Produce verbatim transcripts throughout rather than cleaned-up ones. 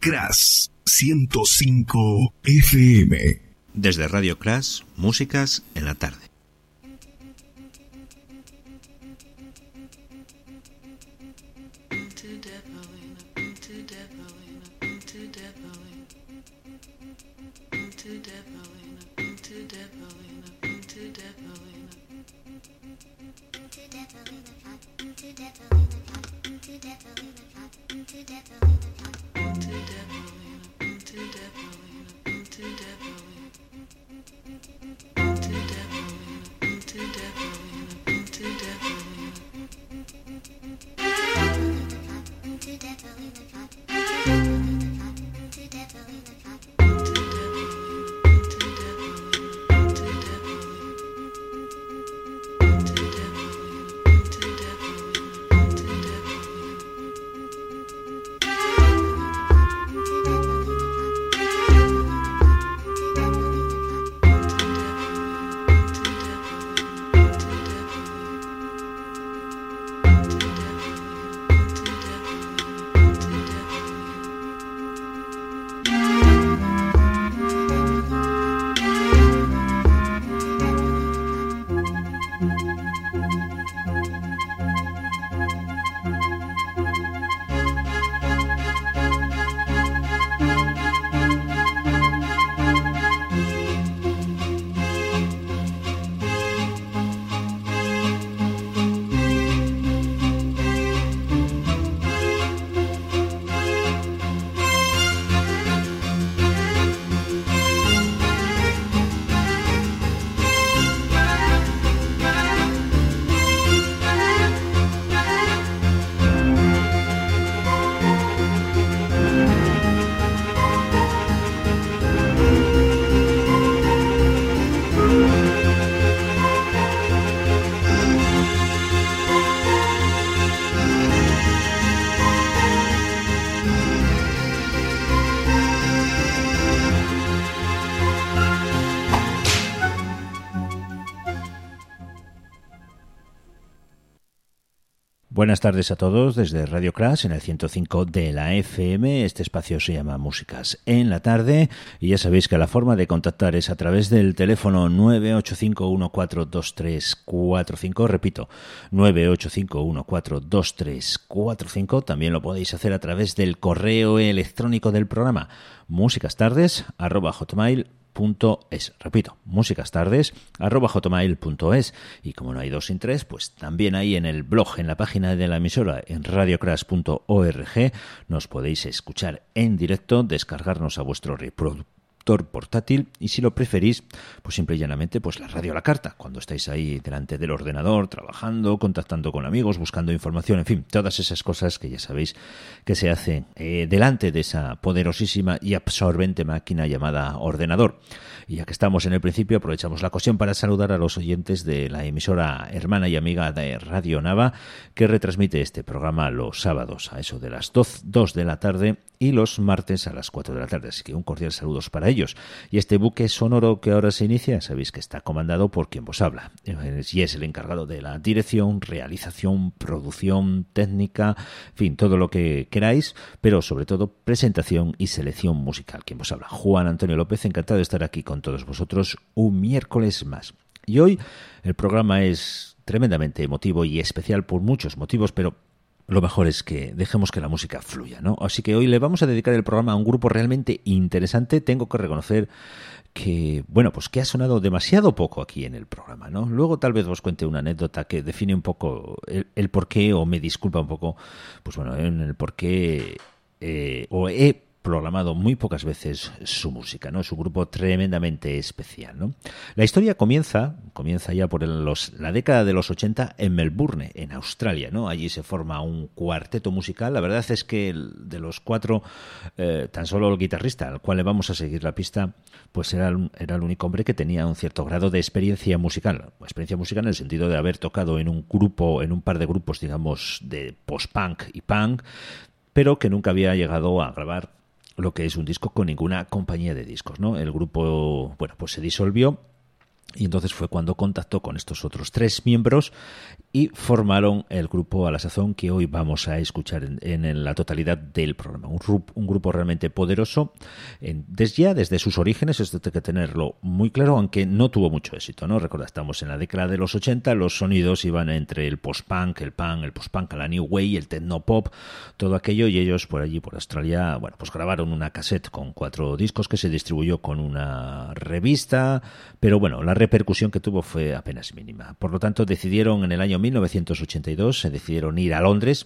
Crash ciento cinco F M. Desde Radio Crash, músicas en la tarde. Buenas tardes a todos desde Radio Crash en el ciento cinco de la F M. Este espacio se llama Músicas en la tarde y ya sabéis que la forma de contactar es a través del teléfono nueve ocho cinco uno cuatro dos tres cuatro cinco. Repito, nueve ocho cinco uno cuatro dos tres cuatro cinco. También lo podéis hacer a través del correo electrónico del programa musicastardes arroba hotmail punto es. Repito, musicastardes arroba hotmail punto es. Y como no hay dos sin tres, pues también ahí en el blog, en la página de la emisora, en radiocrash punto org, nos podéis escuchar en directo, descargarnos a vuestro reproductor portátil y, si lo preferís, pues simple y llanamente pues la radio a la carta, cuando estáis ahí delante del ordenador trabajando, contactando con amigos, buscando información, en fin, todas esas cosas que ya sabéis que se hacen eh, delante de esa poderosísima y absorbente máquina llamada ordenador. Y ya que estamos en el principio, aprovechamos la ocasión para saludar a los oyentes de la emisora hermana y amiga de Radio Nava, que retransmite este programa los sábados a eso de las dos de la tarde y los martes a las cuatro de la tarde. Así que un cordial saludos para ellos. Y este buque sonoro que ahora se inicia, sabéis que está comandado por quien vos habla. Y es el encargado de la dirección, realización, producción, técnica, en fin, todo lo que queráis, pero sobre todo presentación y selección musical. Quien vos habla, Juan Antonio López, encantado de estar aquí con todos vosotros un miércoles más. Y hoy el programa es tremendamente emotivo y especial por muchos motivos, pero lo mejor es que dejemos que la música fluya, ¿no? Así que hoy le vamos a dedicar el programa a un grupo realmente interesante. Tengo que reconocer que, bueno, pues que ha sonado demasiado poco aquí en el programa, ¿no? Luego tal vez os cuente una anécdota que define un poco el, el por qué, o me disculpa un poco, pues bueno, en el por qué eh, o he programado muy pocas veces su música, ¿no? Es un grupo tremendamente especial, ¿no? La historia comienza, comienza ya por los, la década de los ochenta en Melbourne, en Australia, ¿no? Allí se forma un cuarteto musical. La verdad es que el, de los cuatro, eh, tan solo el guitarrista, al cual le vamos a seguir la pista, pues era, era el único hombre que tenía un cierto grado de experiencia musical. Experiencia musical en el sentido de haber tocado en un grupo, en un par de grupos, digamos, de post-punk y punk, pero que nunca había llegado a grabar lo que es un disco con ninguna compañía de discos, ¿no? El grupo, bueno, pues se disolvió Y entonces fue cuando contactó con estos otros tres miembros y formaron el grupo a la sazón que hoy vamos a escuchar en, en la totalidad del programa. Un, un grupo realmente poderoso en, desde ya, desde sus orígenes, esto hay que tenerlo muy claro, aunque no tuvo mucho éxito, ¿no? Recordad, estamos en la década de los ochenta, los sonidos iban entre el post-punk, el punk, el post-punk, la new wave, el techno-pop, todo aquello, y ellos por allí, por Australia, bueno, pues grabaron una cassette con cuatro discos que se distribuyó con una revista, pero bueno, la repercusión que tuvo fue apenas mínima. Por lo tanto, decidieron en el año mil novecientos ochenta y dos, se decidieron ir a Londres,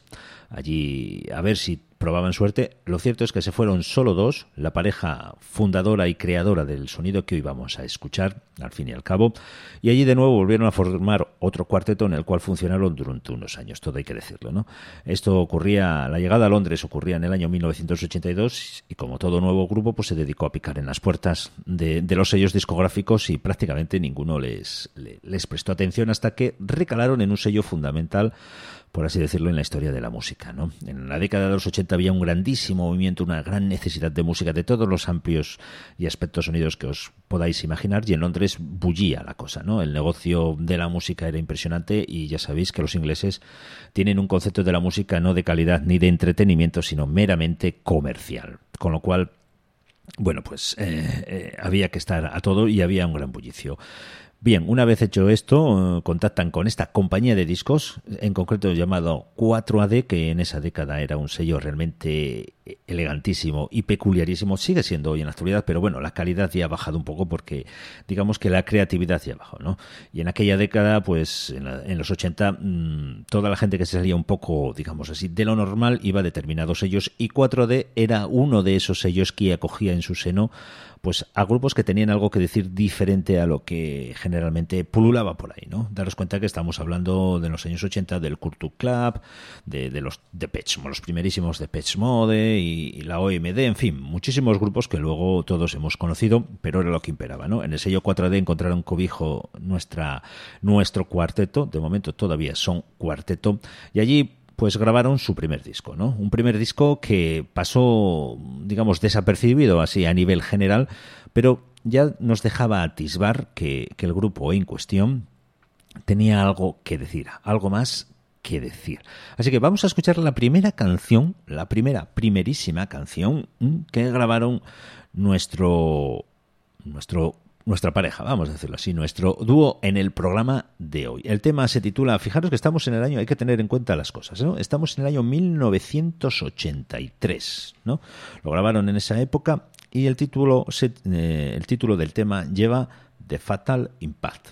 allí a ver si probaban suerte. Lo cierto es que se fueron solo dos, la pareja fundadora y creadora del sonido que hoy vamos a escuchar, al fin y al cabo, y allí de nuevo volvieron a formar otro cuarteto en el cual funcionaron durante unos años, todo hay que decirlo, ¿no? Esto ocurría, la llegada a Londres ocurría en el año mil novecientos ochenta y dos y como todo nuevo grupo pues se dedicó a picar en las puertas de, de los sellos discográficos y prácticamente ninguno les, les, les prestó atención hasta que recalaron en un sello fundamental, por así decirlo, en la historia de la música, ¿no? En la década de los ochenta había un grandísimo movimiento, una gran necesidad de música de todos los amplios y aspectos sonidos que os podáis imaginar, y en Londres bullía la cosa, ¿no? El negocio de la música era impresionante y ya sabéis que los ingleses tienen un concepto de la música no de calidad ni de entretenimiento, sino meramente comercial, con lo cual, bueno, pues eh, eh, había que estar a todo y había un gran bullicio. Bien, una vez hecho esto, contactan con esta compañía de discos, en concreto llamado cuatro A D, que en esa década era un sello realmente elegantísimo y peculiarísimo. Sigue siendo hoy en la actualidad, pero bueno, la calidad ya ha bajado un poco porque digamos que la creatividad ya ha bajado, ¿no? Y en aquella década, pues en, la, en los ochenta, mmm, toda la gente que se salía un poco, digamos así, de lo normal iba a determinados sellos, y cuatro A D era uno de esos sellos que acogía en su seno pues a grupos que tenían algo que decir diferente a lo que generalmente pululaba por ahí, ¿no? Daros cuenta que estamos hablando de los años ochenta del Culture Club, de, de los Depeche Mode, los primerísimos Depeche Mode y, y la O M D, en fin, muchísimos grupos que luego todos hemos conocido, pero era lo que imperaba, ¿no? En el sello cuatro A D encontraron cobijo nuestra, nuestro cuarteto, de momento todavía son cuarteto, y allí pues grabaron su primer disco, ¿no? Un primer disco que pasó, digamos, desapercibido así a nivel general, pero ya nos dejaba atisbar que, que el grupo en cuestión tenía algo que decir, algo más que decir. Así que vamos a escuchar la primera canción, la primera, primerísima canción que grabaron nuestro, nuestro Nuestra pareja, vamos a decirlo así, nuestro dúo en el programa de hoy. El tema se titula, fijaros que estamos en el año, hay que tener en cuenta las cosas, ¿no? Estamos en el año mil novecientos ochenta y tres, ¿no? Lo grabaron en esa época y el título, se, eh, el título del tema lleva The Fatal Impact.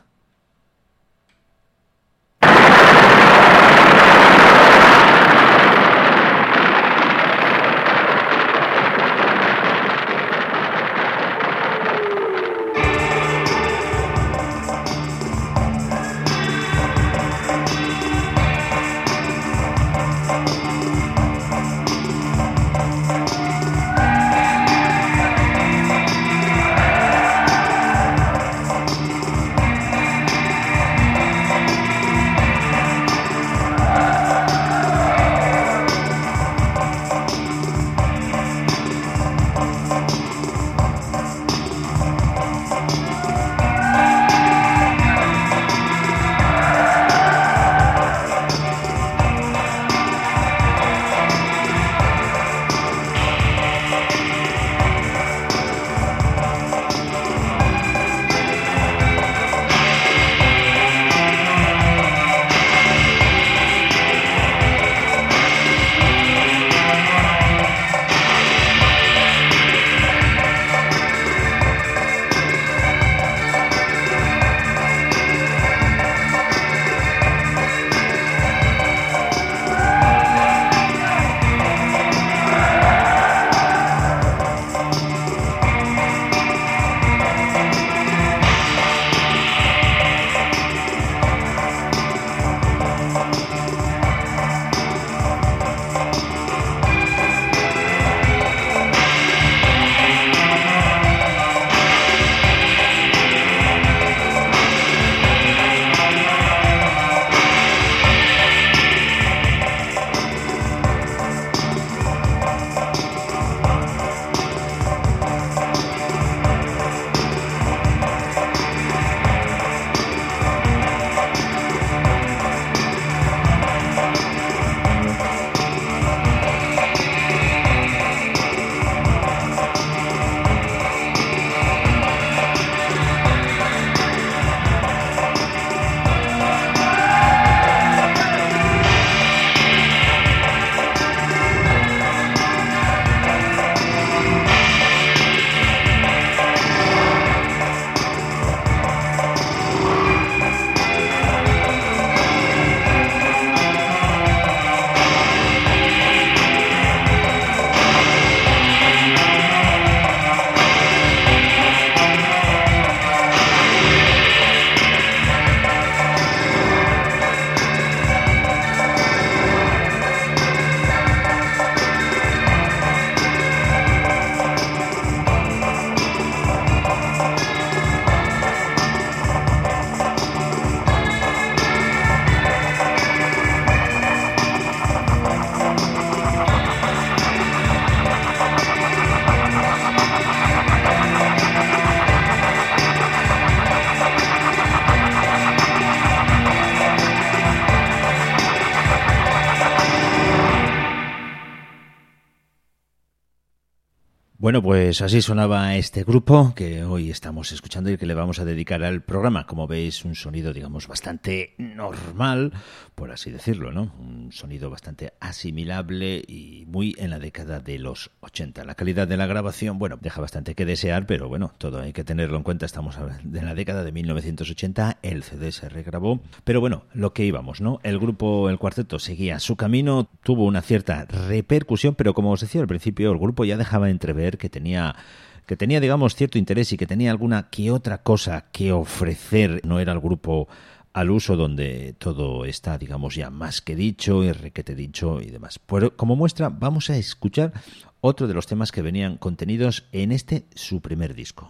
Bueno, pues así sonaba este grupo que hoy estamos escuchando y que le vamos a dedicar al programa. Como veis, un sonido, digamos, bastante normal, por así decirlo, ¿no? Un sonido bastante asimilable y muy en la década de los ochenta. La calidad de la grabación, bueno, deja bastante que desear, pero bueno, todo hay que tenerlo en cuenta. Estamos en la década de mil novecientos ochenta, el C D se regrabó, pero bueno, lo que íbamos, ¿no? El grupo, el cuarteto, seguía su camino, tuvo una cierta repercusión, pero como os decía al principio, el grupo ya dejaba entrever que tenía que tenía, digamos, cierto interés y que tenía alguna que otra cosa que ofrecer. No era el grupo al uso donde todo está, digamos, ya más que dicho y requete dicho y demás. Pues, como muestra, vamos a escuchar otro de los temas que venían contenidos en este, su primer disco.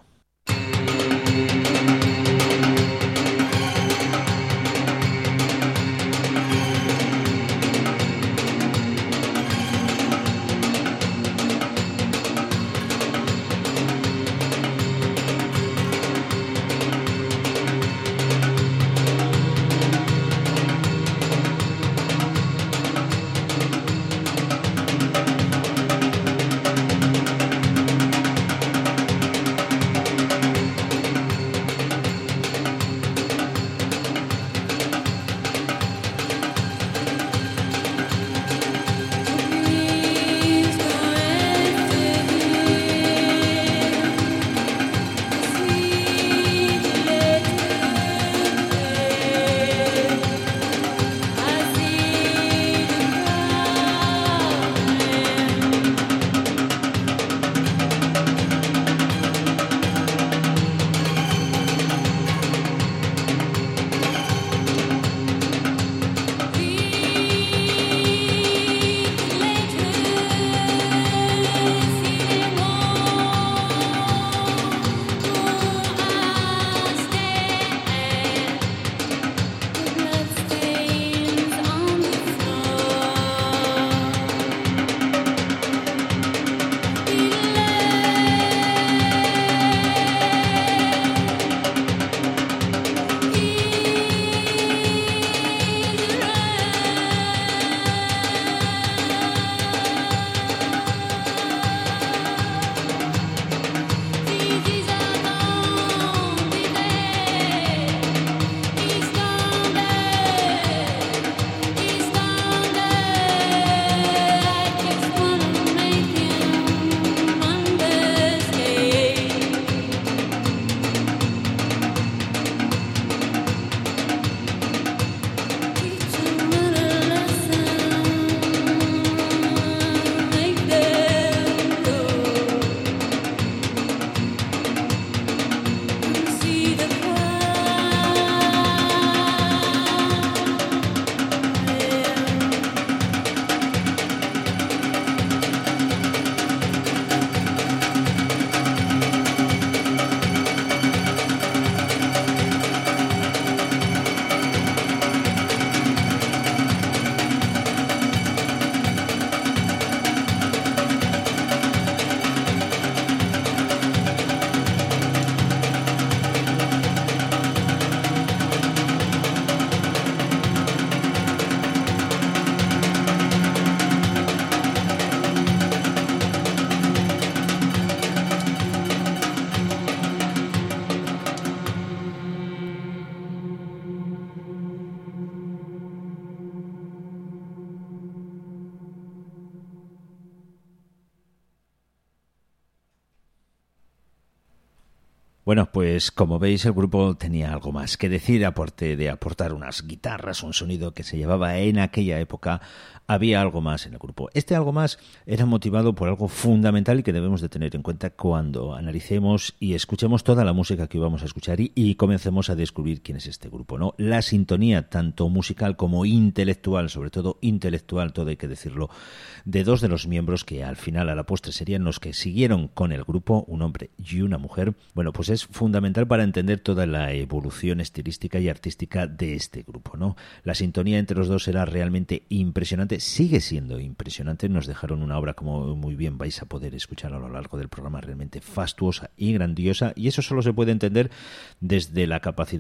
Bueno, pues como veis el grupo tenía algo más que decir, aparte de aportar unas guitarras, un sonido que se llevaba en aquella época, había algo más en el grupo. Este algo más era motivado por algo fundamental y que debemos de tener en cuenta cuando analicemos y escuchemos toda la música que íbamos a escuchar y, y comencemos a descubrir quién es este grupo, ¿no? La sintonía, tanto musical como intelectual, sobre todo intelectual, todo hay que decirlo, de dos de los miembros que al final, a la postre, serían los que siguieron con el grupo, un hombre y una mujer. Bueno, pues es fundamental para entender toda la evolución estilística y artística de este grupo, ¿no? La sintonía entre los dos era realmente impresionante, sigue siendo impresionante. Nos dejaron una obra, como muy bien vais a poder escuchar a lo largo del programa, realmente fastuosa y grandiosa, y eso solo se puede entender desde la capacidad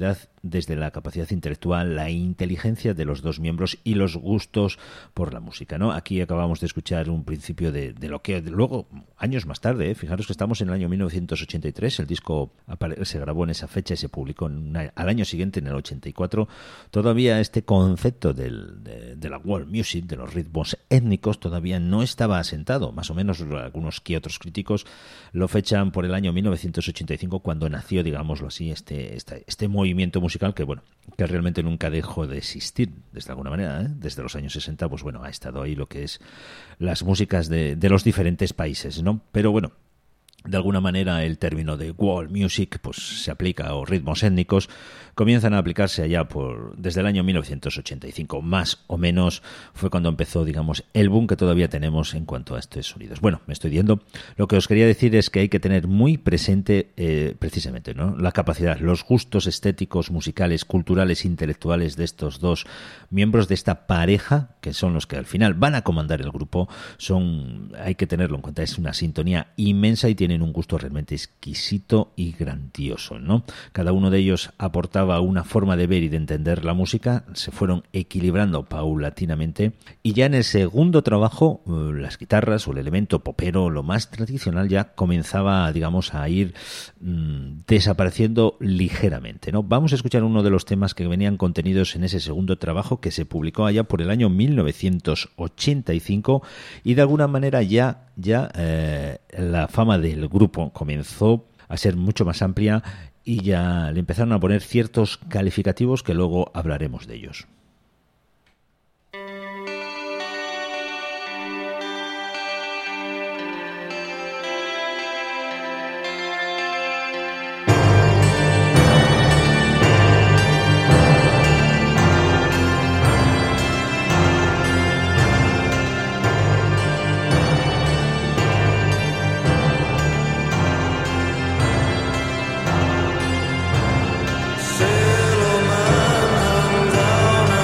desde la capacidad intelectual, la inteligencia de los dos miembros y los gustos por la música, ¿no? Aquí acabamos de escuchar un principio de, de lo que luego, años más tarde, ¿eh? Fijaros que estamos en el año mil novecientos ochenta y tres, el disco se grabó en esa fecha y se publicó en una, al año siguiente, en el ochenta y cuatro. Todavía este concepto del, de, de la world music, de los ritmos étnicos, todavía no estaba asentado. Más o menos algunos que otros críticos lo fechan por el año mil novecientos ochenta y cinco, cuando nació, digámoslo así, este, este, este movimiento musical que, bueno, que realmente nunca dejó de existir, desde alguna manera, ¿eh? Desde los años sesenta, pues bueno, ha estado ahí lo que es las músicas de, de los diferentes países, ¿no? Pero bueno, de alguna manera el término de world music pues se aplica, o ritmos étnicos comienzan a aplicarse allá por desde el año mil novecientos ochenta y cinco, más o menos fue cuando empezó, digamos, el boom que todavía tenemos en cuanto a estos sonidos. Bueno, me estoy yendo. Lo que os quería decir es que hay que tener muy presente eh, precisamente, ¿no?, la capacidad, los gustos estéticos, musicales, culturales, intelectuales de estos dos miembros de esta pareja, que son los que al final van a comandar el grupo. Son, hay que tenerlo en cuenta, es una sintonía inmensa y tienen un gusto realmente exquisito y grandioso, ¿no? Cada uno de ellos aportaba una forma de ver y de entender la música, se fueron equilibrando paulatinamente, y ya en el segundo trabajo las guitarras o el elemento popero, lo más tradicional, ya comenzaba, digamos, a ir mmm, desapareciendo ligeramente, ¿no? Vamos a escuchar uno de los temas que venían contenidos en ese segundo trabajo, que se publicó allá por el año mil novecientos ochenta y cinco, y de alguna manera ya, ya eh, la fama del grupo comenzó a ser mucho más amplia y ya le empezaron a poner ciertos calificativos que luego hablaremos de ellos. Sailor man hung down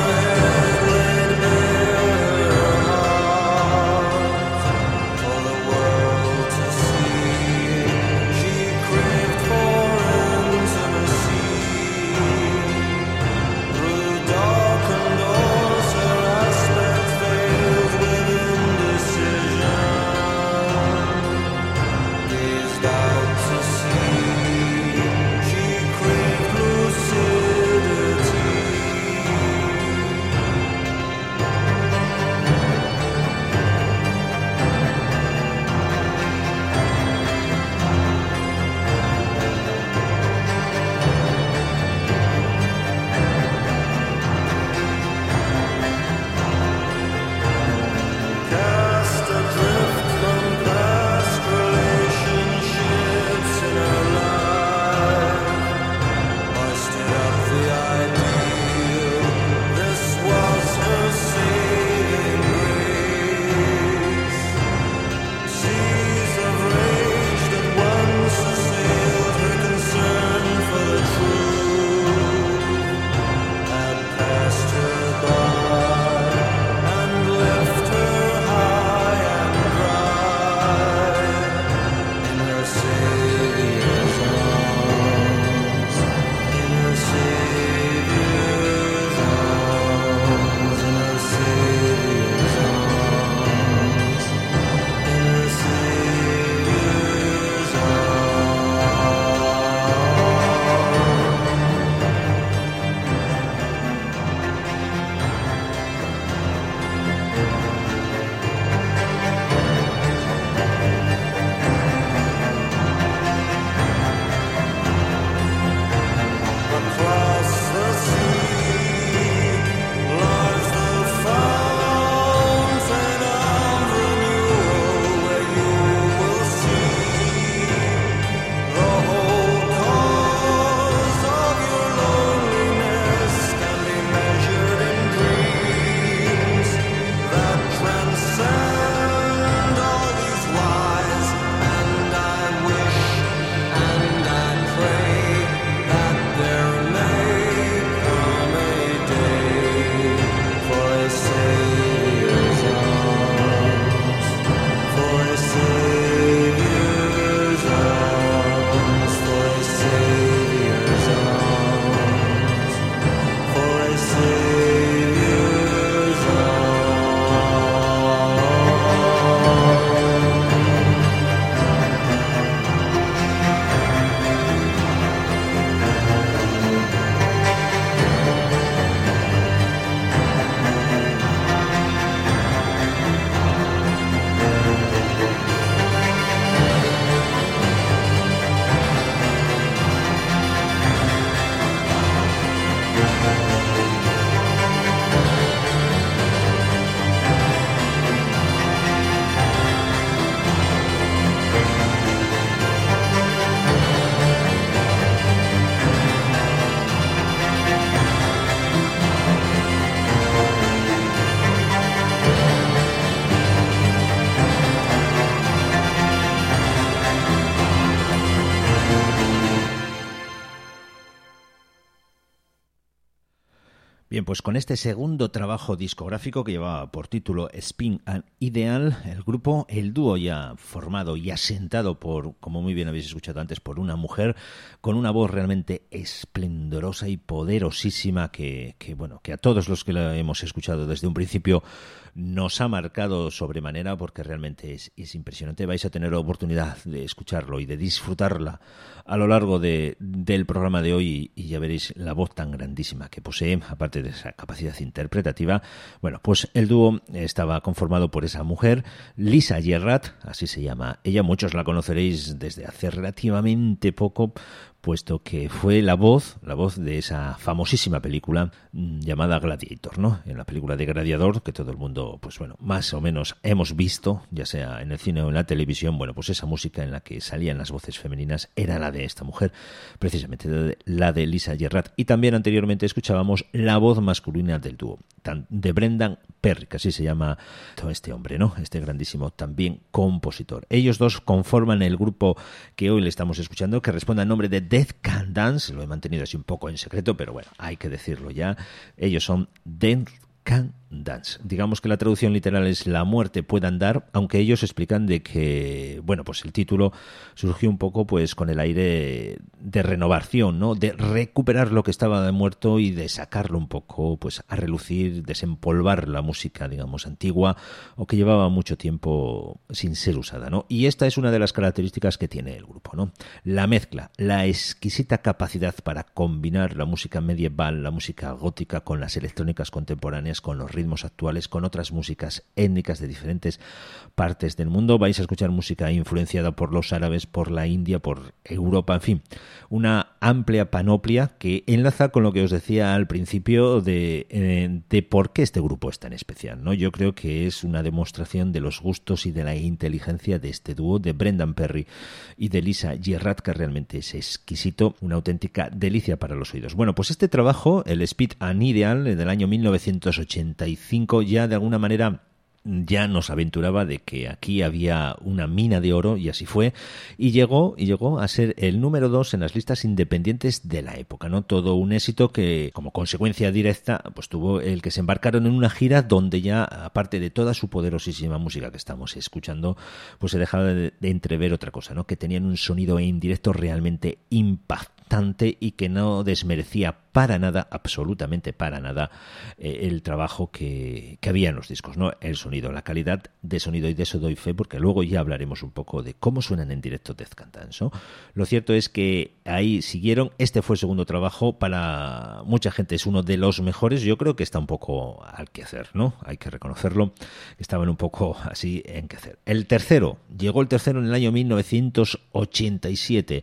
Bien, pues con este segundo trabajo discográfico que llevaba por título Spin and Ideal, el grupo, el dúo ya formado y asentado por, como muy bien habéis escuchado antes, por una mujer con una voz realmente esplendorosa y poderosísima que, que bueno, que a todos los que la hemos escuchado desde un principio nos ha marcado sobremanera, porque realmente es, es impresionante. Vais a tener la oportunidad de escucharlo y de disfrutarla a lo largo de, del programa de hoy, y, y ya veréis la voz tan grandísima que posee, aparte de esa capacidad interpretativa. Bueno, pues el dúo estaba conformado por esa mujer, Lisa Gerrard, así se llama ella. Muchos la conoceréis desde hace relativamente poco, puesto que fue la voz, la voz de esa famosísima película mmm, llamada Gladiator, ¿no? En la película de Gladiador, que todo el mundo, pues bueno, más o menos hemos visto, ya sea en el cine o en la televisión. Bueno, pues esa música en la que salían las voces femeninas era la de esta mujer, precisamente la de Lisa Gerrard. Y también anteriormente escuchábamos la voz masculina del dúo, de Brendan Perry, que así se llama todo este hombre, ¿no? Este grandísimo también compositor. Ellos dos conforman el grupo que hoy le estamos escuchando, que responde al nombre de Death Can Dance. Lo he mantenido así un poco en secreto, pero bueno, hay que decirlo ya. Ellos son Death Can Dance. Digamos que la traducción literal es La muerte puede andar, aunque ellos explican de que, bueno, pues el título surgió un poco pues con el aire de renovación, ¿no? De recuperar lo que estaba de muerto y de sacarlo un poco pues a relucir, desempolvar la música, digamos, antigua o que llevaba mucho tiempo sin ser usada, ¿no? Y esta es una de las características que tiene el grupo, ¿no? La mezcla, la exquisita capacidad para combinar la música medieval, la música gótica con las electrónicas contemporáneas, con los ritmos actuales, con otras músicas étnicas de diferentes partes del mundo. Vais a escuchar música influenciada por los árabes, por la India, por Europa, en fin, una amplia panoplia que enlaza con lo que os decía al principio de, eh, de por qué este grupo es tan especial, ¿no? Yo creo que es una demostración de los gustos y de la inteligencia de este dúo, de Brendan Perry y de Lisa Gerrard, que realmente es exquisito, una auténtica delicia para los oídos. Bueno, pues este trabajo, el Spin and Ideal, del año mil novecientos ochenta y cinco, ya de alguna manera ya nos aventuraba de que aquí había una mina de oro, y así fue, y llegó y llegó a ser el número dos en las listas independientes de la época, ¿no? Todo un éxito que, como consecuencia directa, pues tuvo el que se embarcaron en una gira donde ya, aparte de toda su poderosísima música que estamos escuchando, pues se dejaba de, de entrever otra cosa, ¿no? Que tenían un sonido en directo realmente impactante y que no desmerecía para nada, absolutamente para nada, eh, el trabajo que, que había en los discos, ¿no? El sonido, la calidad de sonido, y de eso doy fe, porque luego ya hablaremos un poco de cómo suenan en directo Death Can Dance, ¿no? Lo cierto es que ahí siguieron. Este fue el segundo trabajo, para mucha gente es uno de los mejores. Yo creo que está un poco al quehacer, ¿no? Hay que reconocerlo, estaban un poco así en quehacer. El tercero, llegó el tercero en el año mil novecientos ochenta y siete,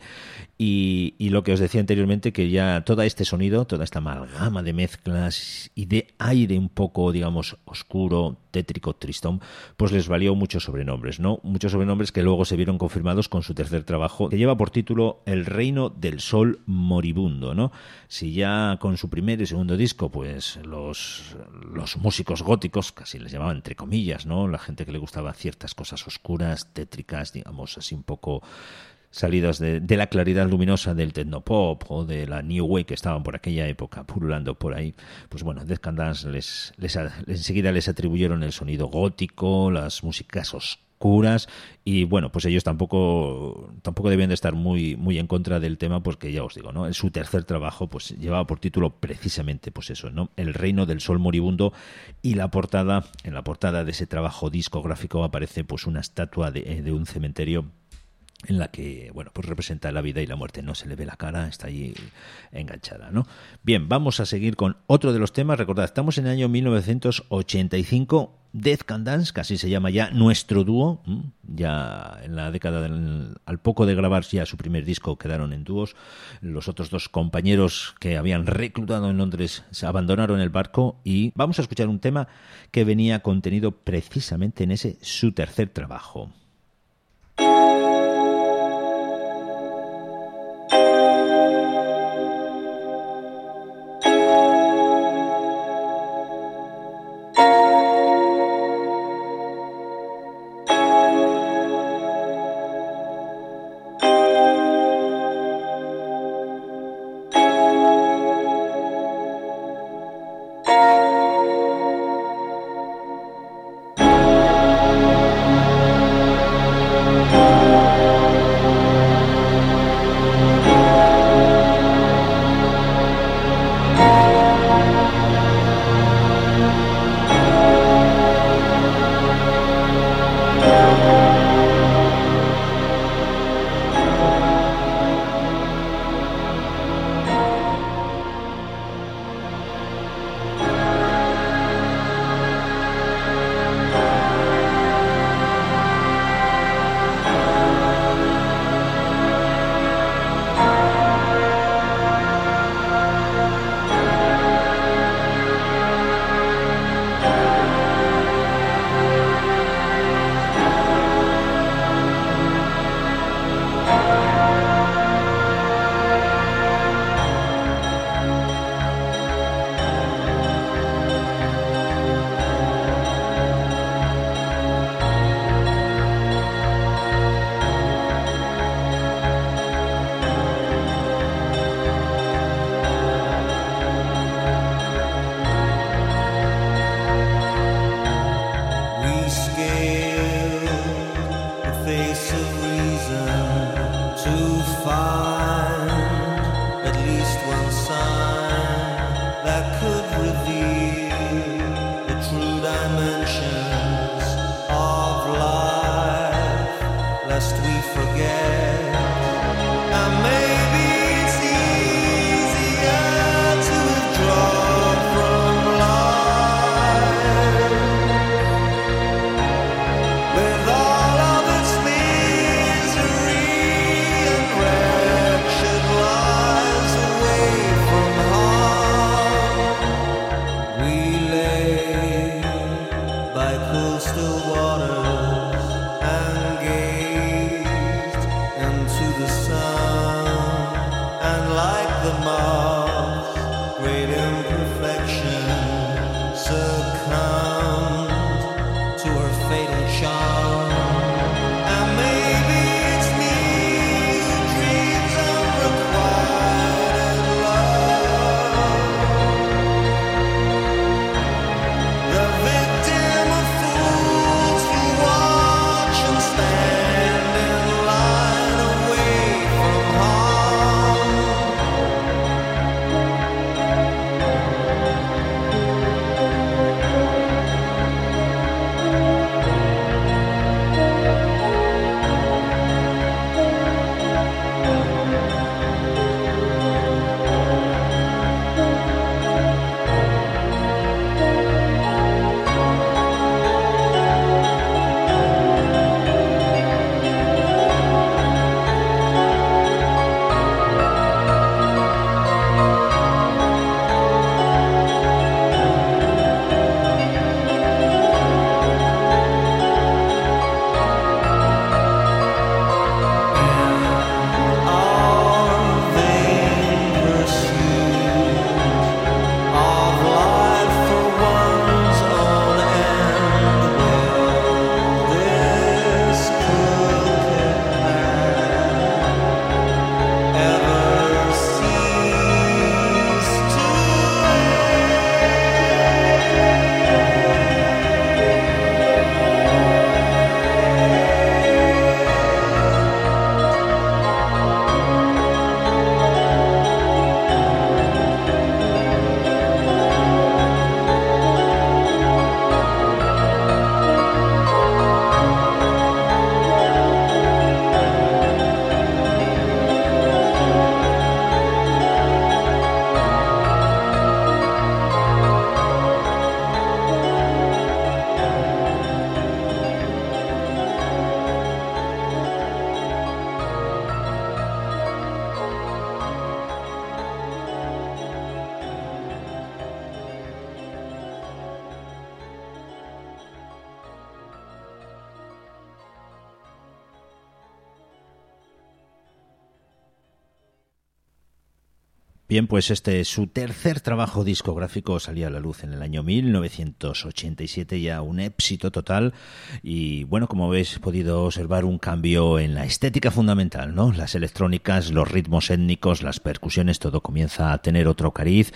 y, y lo que os decía anteriormente, que ya todo este sonido, toda esta amalgama de mezclas y de aire un poco, digamos, oscuro, tétrico, tristón, pues les valió muchos sobrenombres, ¿no? Muchos sobrenombres que luego se vieron confirmados con su tercer trabajo, que lleva por título El reino del sol moribundo, ¿no? Si ya con su primer y segundo disco, pues los, los músicos góticos, casi les llamaban entre comillas, ¿no? La gente que le gustaba ciertas cosas oscuras, tétricas, digamos, así un poco salidas de, de la claridad luminosa del technopop o de la new wave que estaban por aquella época pululando por ahí, pues bueno, Death Can Dance les, les, enseguida les atribuyeron el sonido gótico, las músicas oscuras, y bueno, pues ellos tampoco tampoco debían de estar muy muy en contra del tema, porque ya os digo, ¿no? En su tercer trabajo pues llevaba por título precisamente pues eso, ¿no? El reino del sol moribundo, y la portada, en la portada de ese trabajo discográfico aparece pues una estatua de, de un cementerio en la que, bueno, pues representa la vida y la muerte. No se le ve la cara, está ahí enganchada, ¿no? Bien, vamos a seguir con otro de los temas. Recordad, estamos en el año mil novecientos ochenta y cinco, Death Can Dance, que así se llama ya nuestro dúo. Ya en la década del, al poco de grabar ya su primer disco, quedaron en dúos. Los otros dos compañeros que habían reclutado en Londres se abandonaron el barco, y vamos a escuchar un tema que venía contenido precisamente en ese su tercer trabajo. Bien, pues este, su tercer trabajo discográfico salía a la luz en el año mil novecientos ochenta y siete, ya un éxito total y, bueno, como habéis podido observar, un cambio en la estética fundamental, ¿no? Las electrónicas, los ritmos étnicos, las percusiones, todo comienza a tener otro cariz.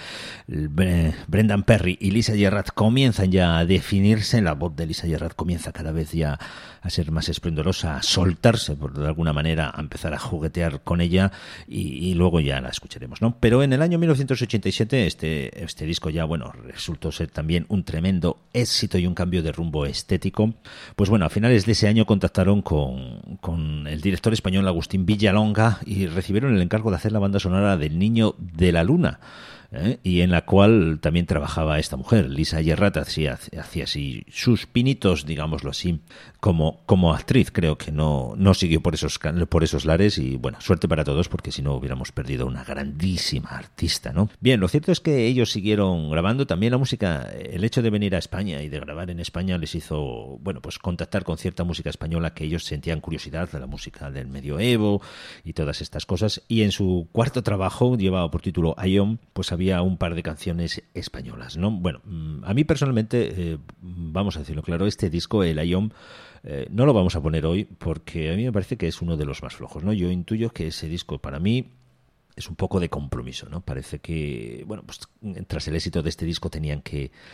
Brendan Perry y Lisa Gerrard comienzan ya a definirse, la voz de Lisa Gerrard comienza cada vez ya a ser más esplendorosa, a soltarse, por de alguna manera, a empezar a juguetear con ella y, y luego ya la escucharemos, ¿no? Pero en el año mil novecientos ochenta y siete este, este disco ya, bueno, resultó ser también un tremendo éxito y un cambio de rumbo estético. Pues bueno, a finales de ese año contactaron con, con el director español Agustín Villalonga y recibieron el encargo de hacer la banda sonora del Niño de la Luna. ¿Eh? Y en la cual también trabajaba esta mujer, Lisa Gerrard, hacía, hacía así sus pinitos, digámoslo así, como, como actriz. Creo que no, no siguió por esos, por esos lares y, bueno, suerte para todos, porque si no hubiéramos perdido una grandísima artista, ¿no? Bien, lo cierto es que ellos siguieron grabando. También la música, el hecho de venir a España y de grabar en España les hizo, bueno, pues contactar con cierta música española que ellos sentían curiosidad, de la música del medioevo y todas estas cosas. Y en su cuarto trabajo, llevado por título Ion, pues había había un par de canciones españolas, ¿no? Bueno, a mí personalmente, eh, vamos a decirlo claro, este disco, el Ion, eh, no lo vamos a poner hoy porque a mí me parece que es uno de los más flojos, ¿no? Yo intuyo que ese disco para mí es un poco de compromiso, ¿no? Parece que, bueno, pues tras el éxito de este disco tenían que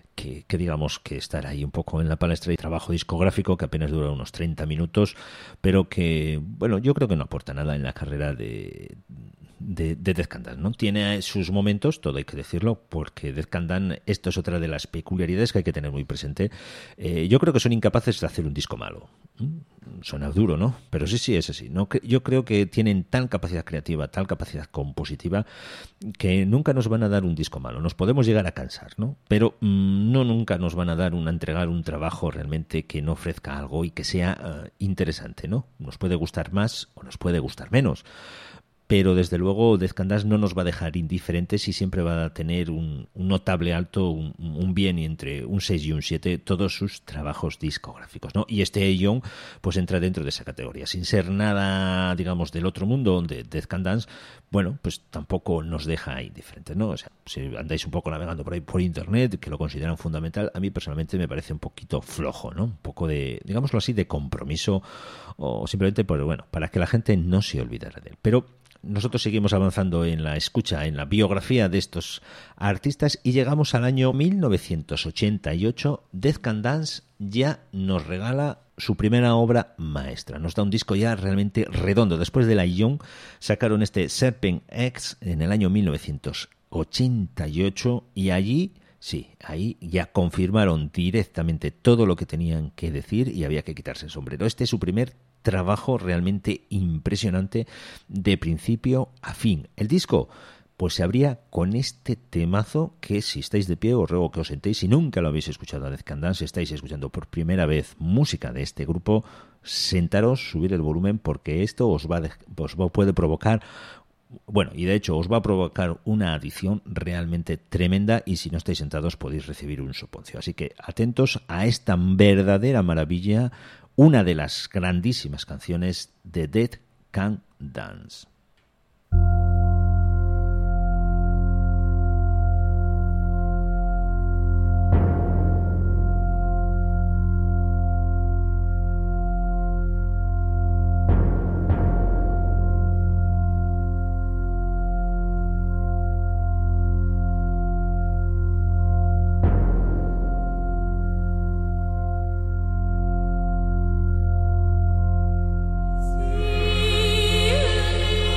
que, que digamos que estar ahí un poco en la palestra y trabajo discográfico que apenas dura unos treinta minutos, pero que, bueno, yo creo que no aporta nada en la carrera de... de, de Dead Can Dance, ¿no? Tiene sus momentos, todo hay que decirlo, porque Dead Can Dance, esto es otra de las peculiaridades que hay que tener muy presente. Eh, yo creo que son incapaces de hacer un disco malo. ¿Mm? Suena duro, ¿no? Pero sí, sí, es así. ¿No? Yo creo que tienen tal capacidad creativa, tal capacidad compositiva, que nunca nos van a dar un disco malo. Nos podemos llegar a cansar, ¿no? Pero mmm, no nunca nos van a dar un, a entregar un trabajo realmente que no ofrezca algo y que sea uh, interesante, ¿no? Nos puede gustar más o nos puede gustar menos. Pero desde luego Dead Can Dance no nos va a dejar indiferentes y siempre va a tener un, un notable alto, un, un bien y entre un seis y un siete todos sus trabajos discográficos, ¿no? Y este Young pues entra dentro de esa categoría, sin ser nada, digamos, del otro mundo de Dead Can Dance. Bueno, pues tampoco nos deja indiferentes, ¿no? O sea, si andáis un poco navegando por ahí por internet, que lo consideran fundamental, a mí personalmente me parece un poquito flojo, ¿no? Un poco de, digámoslo así, de compromiso, o simplemente, pues, bueno, para que la gente no se olvidara de él. Pero nosotros seguimos avanzando en la escucha, en la biografía de estos artistas y llegamos al año mil novecientos ochenta y ocho. Dead Can Dance ya nos regala su primera obra maestra. Nos da un disco ya realmente redondo. Después de la Young sacaron este Serpent X en el año mil novecientos ochenta y ocho y allí... Sí, ahí ya confirmaron directamente todo lo que tenían que decir y había que quitarse el sombrero. Este es su primer trabajo realmente impresionante de principio a fin. El disco pues se abría con este temazo que, si estáis de pie, os ruego que os sentéis. Si nunca lo habéis escuchado a Dead Can Dance, si estáis escuchando por primera vez música de este grupo, sentaros, subir el volumen, porque esto os va, de, os va puede provocar... Bueno, y de hecho os va a provocar una adicción realmente tremenda y si no estáis sentados podéis recibir un soponcio. Así que atentos a esta verdadera maravilla, una de las grandísimas canciones de Dead Can Dance. See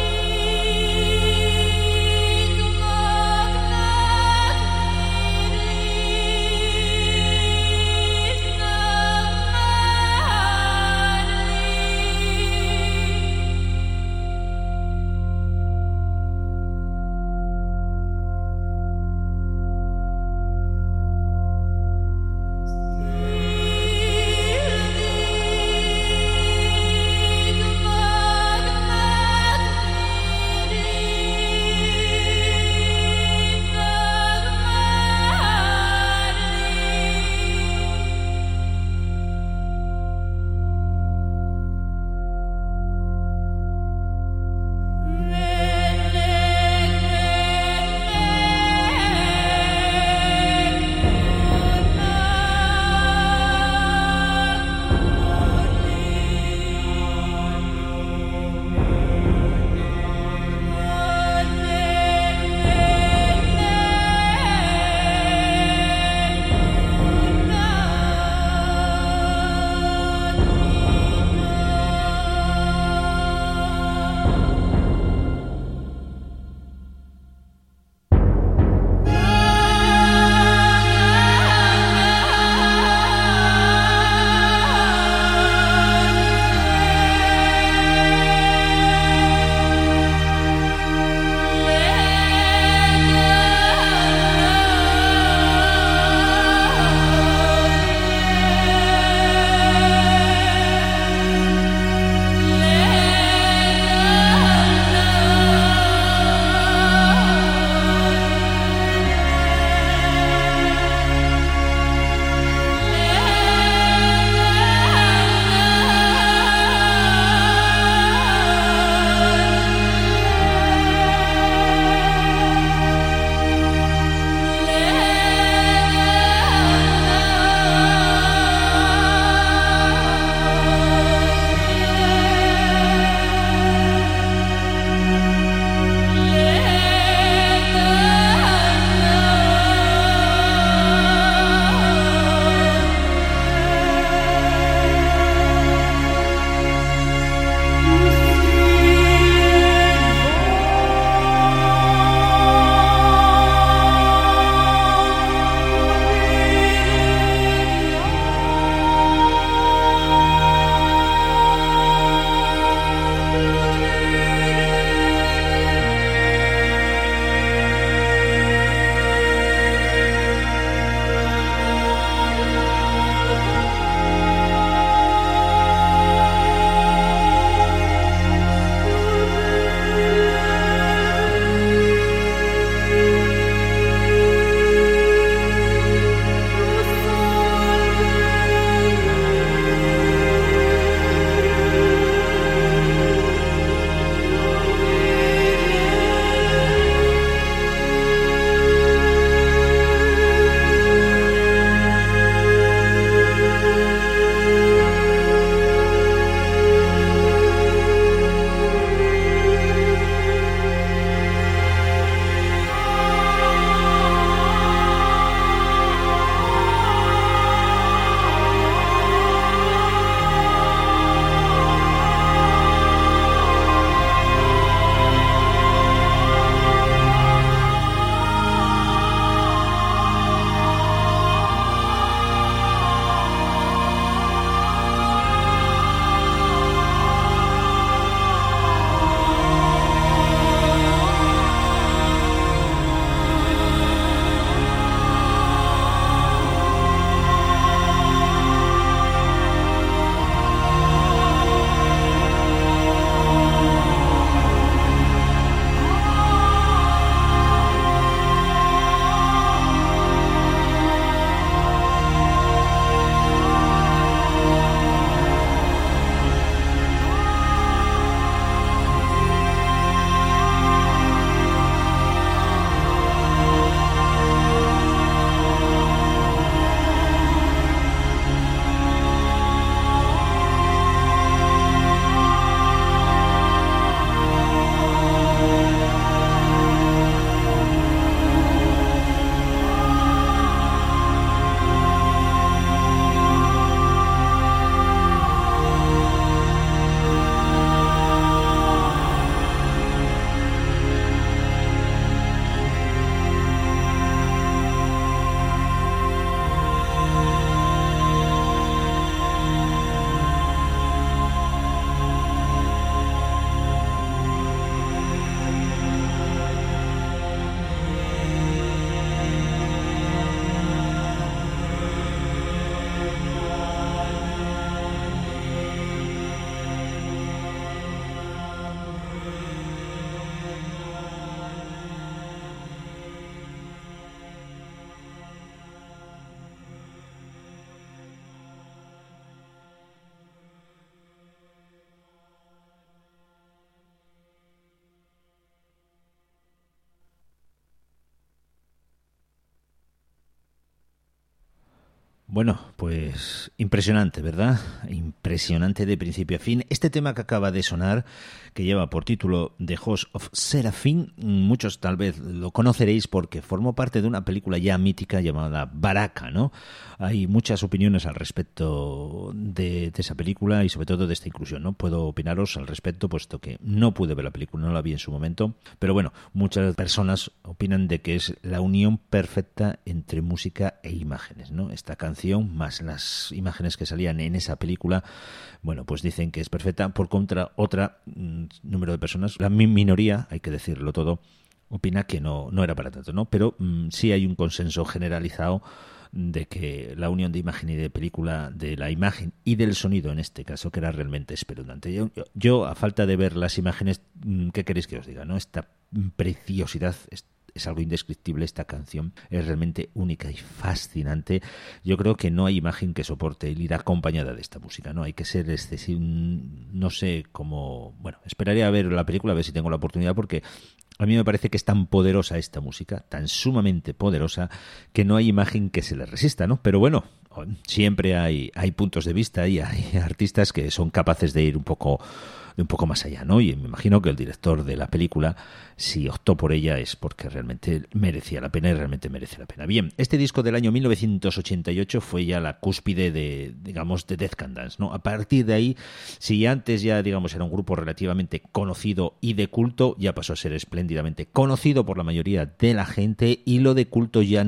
Bueno, pues impresionante, ¿verdad? Impresionante de principio a fin. Este tema que acaba de sonar, que lleva por título The House of Seraphim, muchos tal vez lo conoceréis porque formó parte de una película ya mítica llamada Baraka, ¿no? Hay muchas opiniones al respecto de, de esa película y sobre todo de esta inclusión. No puedo opinaros al respecto puesto que no pude ver la película, no la vi en su momento, pero bueno, muchas personas opinan de que es la unión perfecta entre música e imágenes, ¿no? Esta canción más las imágenes que salían en esa película, bueno, pues dicen que es perfecta. Por contra, otra mm, número de personas, la minoría, hay que decirlo todo, opina que no, no era para tanto, ¿no? Pero mm, sí hay un consenso generalizado de que la unión de imagen y de película, de la imagen y del sonido en este caso, que era realmente espeluznante. Yo, yo, yo a falta de ver las imágenes, ¿qué queréis que os diga, no? Esta preciosidad, esta es algo indescriptible. Esta canción es realmente única y fascinante. Yo creo que no hay imagen que soporte el ir acompañada de esta música, ¿no? Hay que ser excesivo, no sé cómo... Bueno, esperaré a ver la película, a ver si tengo la oportunidad, porque a mí me parece que es tan poderosa esta música, tan sumamente poderosa, que no hay imagen que se le resista, ¿no? Pero bueno, siempre hay, hay puntos de vista y hay artistas que son capaces de ir un poco... de un poco más allá, ¿no? Y me imagino que el director de la película, si optó por ella, es porque realmente merecía la pena y realmente merece la pena. Bien, este disco del año mil novecientos ochenta y ocho fue ya la cúspide de, digamos, de Death Can Dance, ¿no? A partir de ahí, si antes ya, digamos, era un grupo relativamente conocido y de culto, ya pasó a ser espléndidamente conocido por la mayoría de la gente, y lo de culto ya...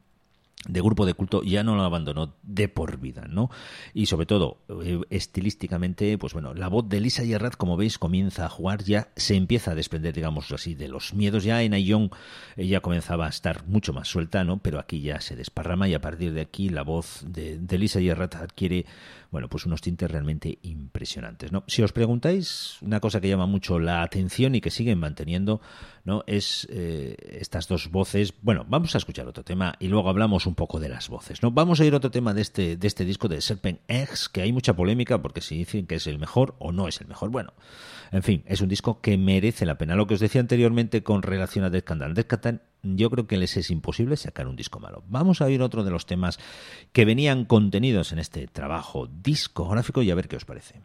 de grupo de culto ya no lo abandonó de por vida, ¿no? Y sobre todo, eh, estilísticamente, pues bueno, la voz de Lisa Gerrard, como veis, comienza a jugar, ya se empieza a desprender, digamos así, de los miedos. Ya en I Young ella comenzaba a estar mucho más suelta, ¿no? Pero aquí ya se desparrama, y a partir de aquí la voz de, de Lisa Gerrard adquiere, bueno, pues unos tintes realmente impresionantes, ¿no? Si os preguntáis, una cosa que llama mucho la atención y que siguen manteniendo, ¿no? Es eh, estas dos voces. Bueno, vamos a escuchar otro tema y luego hablamos un poco de las voces, ¿no? Vamos a ir a otro tema de este, de este disco de Serpent Eggs, que hay mucha polémica porque si dicen que es el mejor o no es el mejor. Bueno, en fin, es un disco que merece la pena. Lo que os decía anteriormente con relación a Death Can Dance. Death Can Dance, yo creo que les es imposible sacar un disco malo. Vamos a oír otro de los temas que venían contenidos en este trabajo discográfico y a ver qué os parece.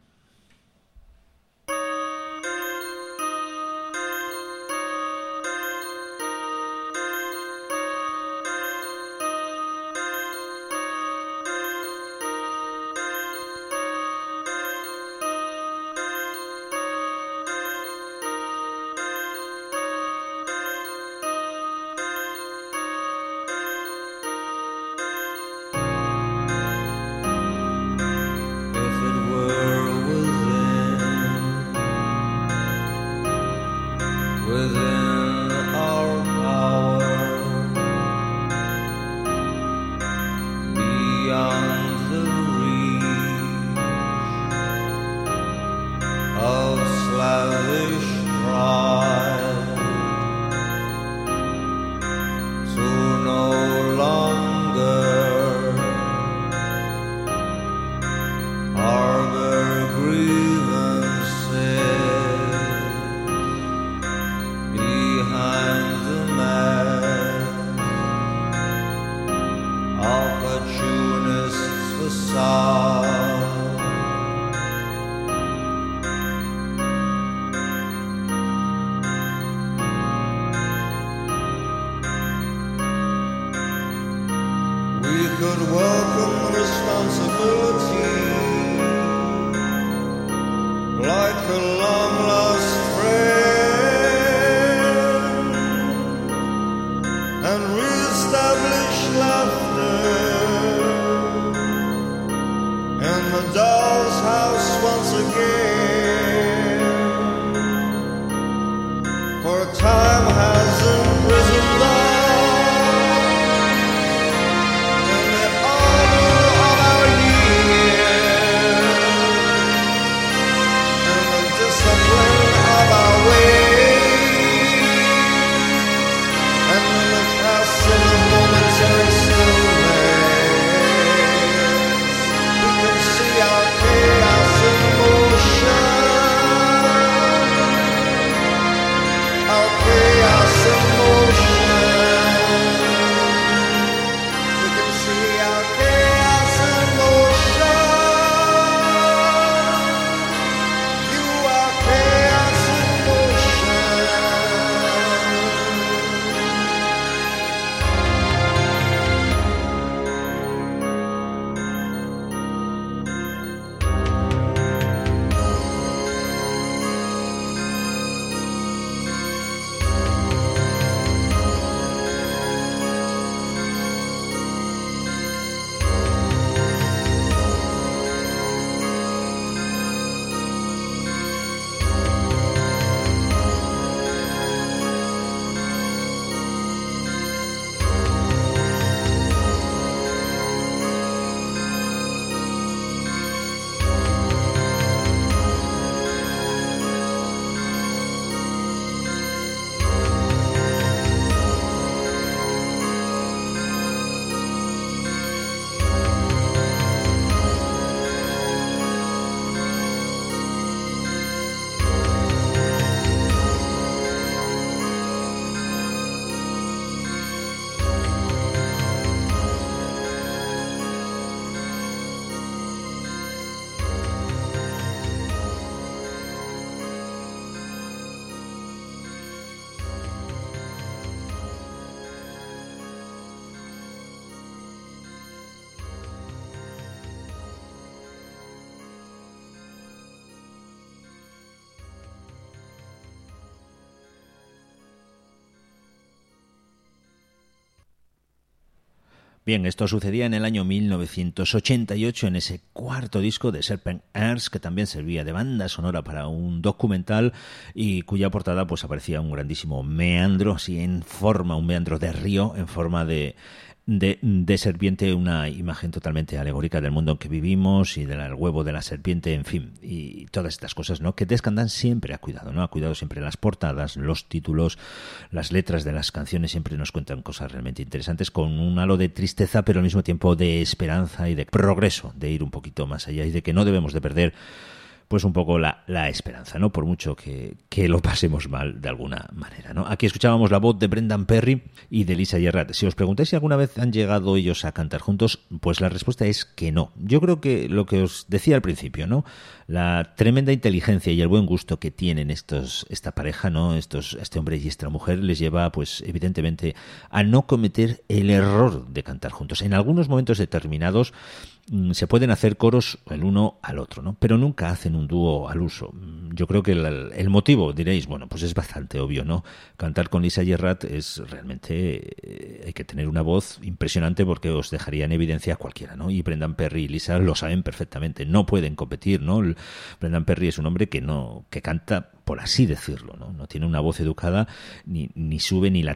See our chaos in motion. Bien, esto sucedía en el año mil novecientos ochenta y ocho en ese cuarto disco de Serpent Earth, que también servía de banda sonora para un documental y cuya portada pues aparecía un grandísimo meandro, así en forma, un meandro de río en forma de... De, de serpiente, una imagen totalmente alegórica del mundo en que vivimos y del huevo de la serpiente, en fin, y todas estas cosas, ¿no? Que Descandan siempre ha cuidado, ¿no? Ha cuidado siempre las portadas, los títulos, las letras de las canciones, siempre nos cuentan cosas realmente interesantes con un halo de tristeza, pero al mismo tiempo de esperanza y de progreso, de ir un poquito más allá y de que no debemos de perder pues un poco la, la esperanza, ¿no? Por mucho que, que lo pasemos mal de alguna manera, ¿no? Aquí escuchábamos la voz de Brendan Perry y de Lisa Gerrard. Si os preguntáis si alguna vez han llegado ellos a cantar juntos, pues la respuesta es que no. Yo creo que lo que os decía al principio, ¿no? La tremenda inteligencia y el buen gusto que tienen estos, esta pareja, ¿no? Estos, este hombre y esta mujer les lleva, pues, evidentemente, a no cometer el error de cantar juntos. En algunos momentos determinados se pueden hacer coros el uno al otro, ¿no? Pero nunca hacen un dúo al uso. Yo creo que el, el motivo, diréis, bueno, pues es bastante obvio, ¿no? Cantar con Lisa Gerrard es realmente, eh, hay que tener una voz impresionante porque os dejaría en evidencia a cualquiera, ¿no? Y Brendan Perry y Lisa lo saben perfectamente, no pueden competir, ¿no? El, Brendan Perry es un hombre que no, que canta, por así decirlo, ¿no? No tiene una voz educada, ni, ni sube ni la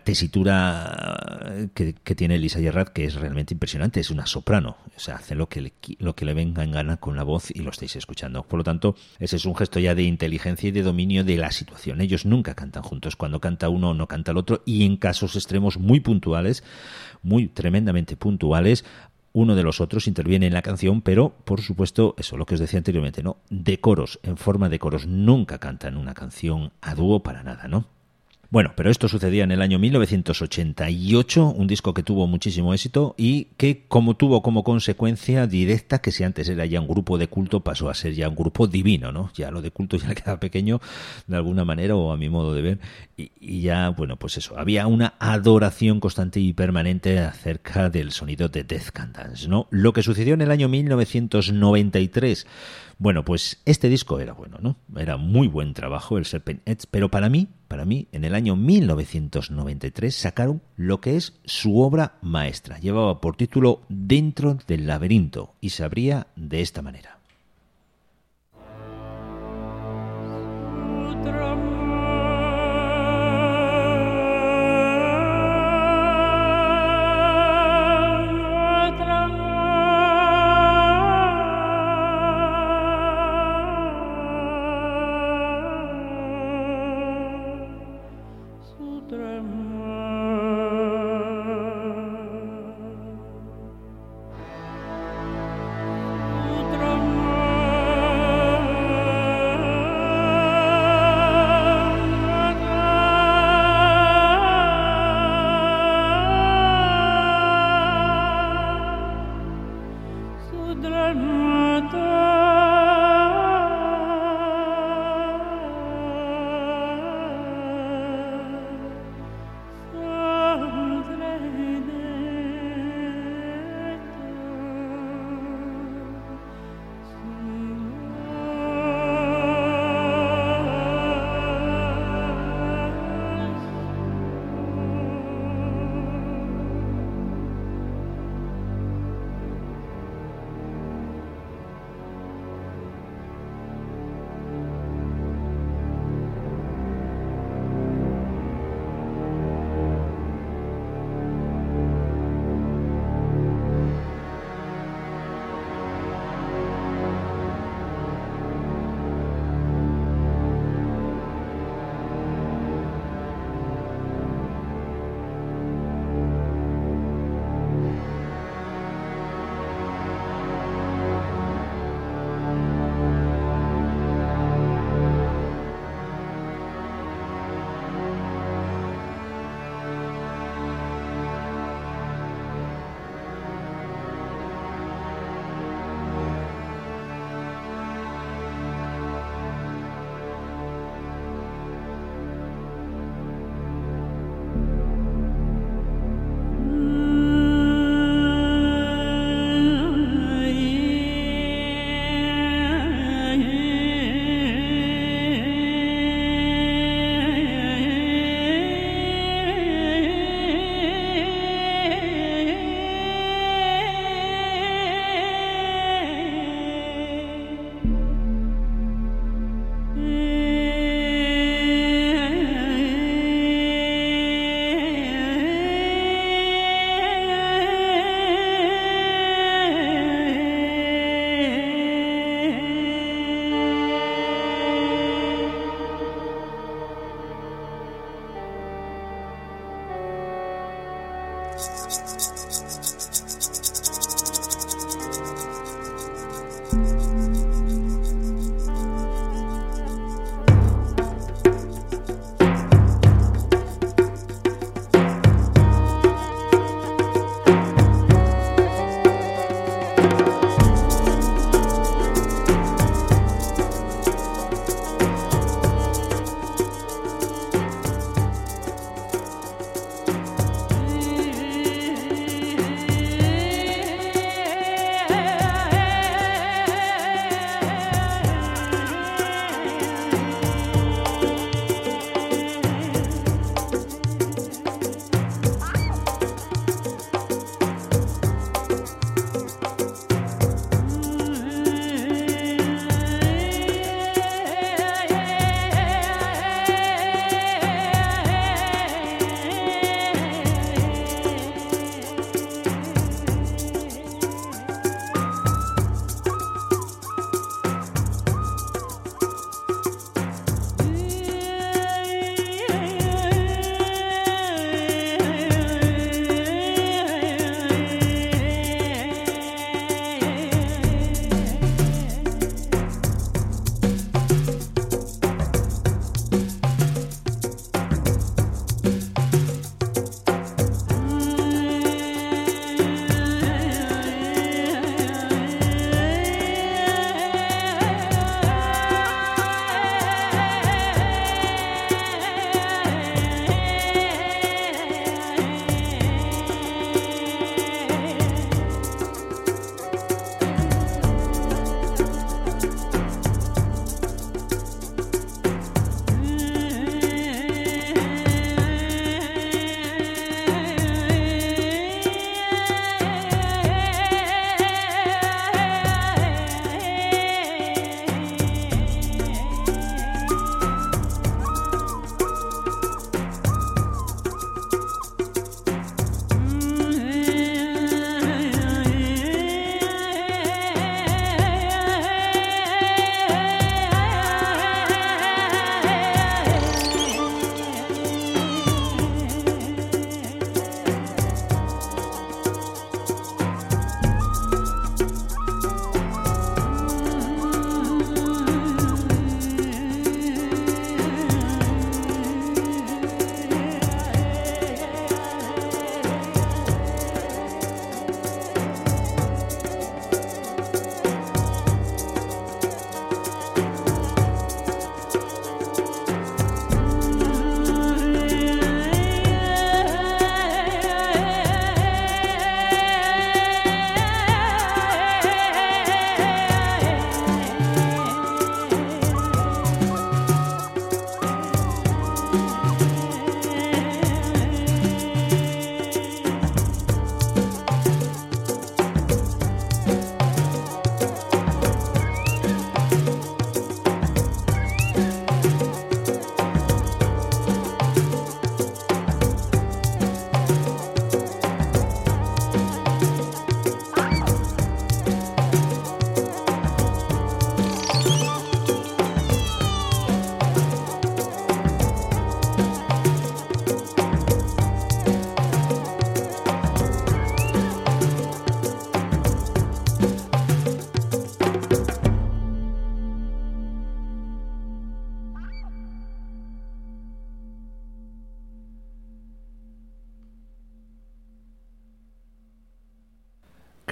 tesitura que, que tiene Lisa Gerrard, que es realmente impresionante, es una soprano, o sea, hace lo que le, lo que le venga en gana con la voz y lo estáis escuchando. Por lo tanto, ese es un gesto ya de inteligencia y de dominio de la situación. Ellos nunca cantan juntos, cuando canta uno no canta el otro, y en casos extremos muy puntuales, muy tremendamente puntuales, uno de los otros interviene en la canción, pero, por supuesto, eso, lo que os decía anteriormente, ¿no? De coros, en forma de coros, nunca cantan una canción a dúo para nada, ¿no? Bueno, pero esto sucedía en el año mil novecientos ochenta y ocho, un disco que tuvo muchísimo éxito y que como tuvo como consecuencia directa que si antes era ya un grupo de culto pasó a ser ya un grupo divino, ¿no? Ya lo de culto ya queda pequeño de alguna manera o a mi modo de ver y, y ya, bueno, pues eso, había una adoración constante y permanente acerca del sonido de Descandance, ¿no? Lo que sucedió en el año mil novecientos noventa y tres, bueno, pues este disco era bueno, ¿no? Era muy buen trabajo el Serpent Edge, pero para mí, para mí, en el año mil novecientos noventa y tres sacaron lo que es su obra maestra. Llevaba por título Dentro del laberinto y se abría de esta manera.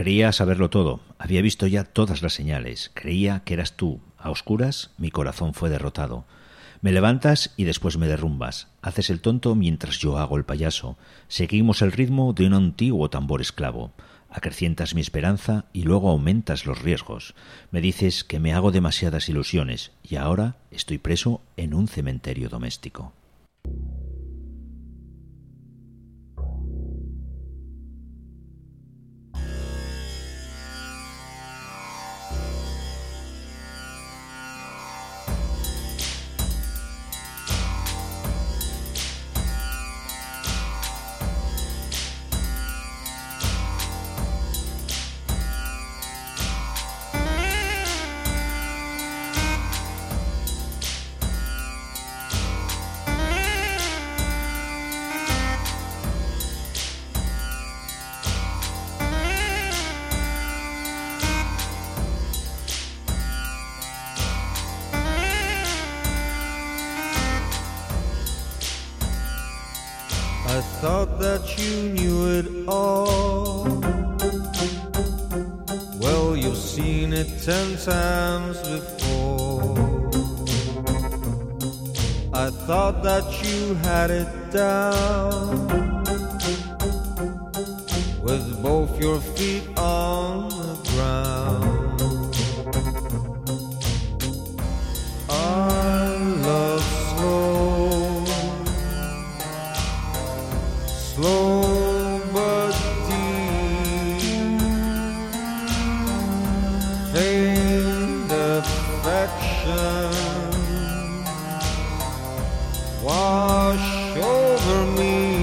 Creía saberlo todo, había visto ya todas las señales, creía que eras tú. A oscuras, mi corazón fue derrotado. Me levantas y después me derrumbas. Haces el tonto mientras yo hago el payaso. Seguimos el ritmo de un antiguo tambor esclavo. Acrecientas mi esperanza y luego aumentas los riesgos. Me dices que me hago demasiadas ilusiones y ahora estoy preso en un cementerio doméstico. I thought that you knew it all. Well, you've seen it ten times before. I thought that you had it down, with both your feet on the ground. I love slow, slow but deep, faint affection wash over me.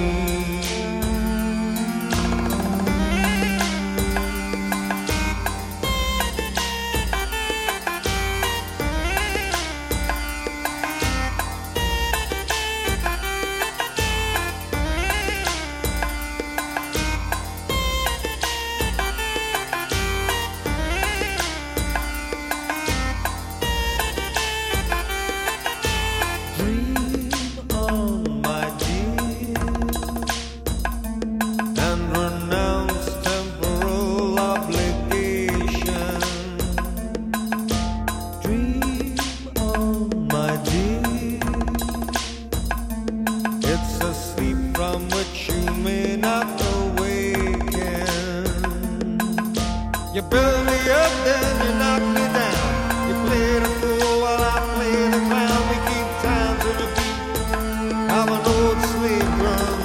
You build me up, then you knock me down. You play the fool while I play the clown. We keep time to the beat of an old slave drum.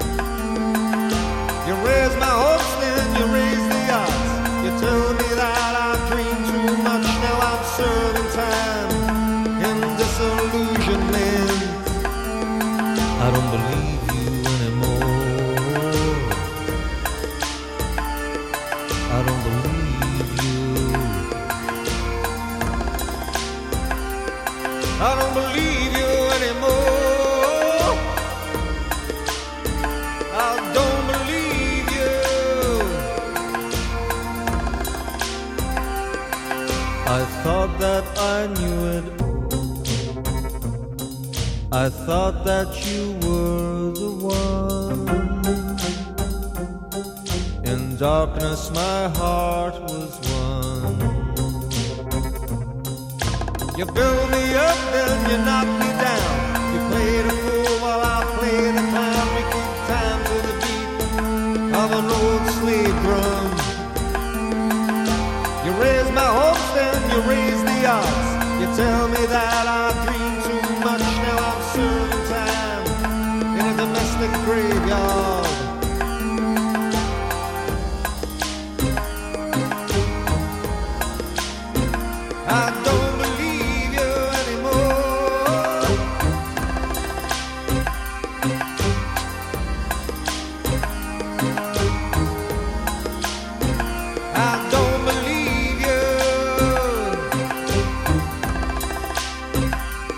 You raise my hopes, then you raise the odds. You tell me that I dream too much. Now I'm serving time in disillusionment. I don't believe you anymore. I don't believe you. I don't believe you anymore. I don't believe you. I thought that I knew it. I thought that you were the one. In darkness my heart was one. You build me up, then you knock me down. You play the fool while I play the clown. We keep time to the beat of an old slave drum. You raise my hopes, then you raise the odds. You tell me that I dream too much. Now I'm serving time in a domestic graveyard. I don't believe you anymore. I don't believe you.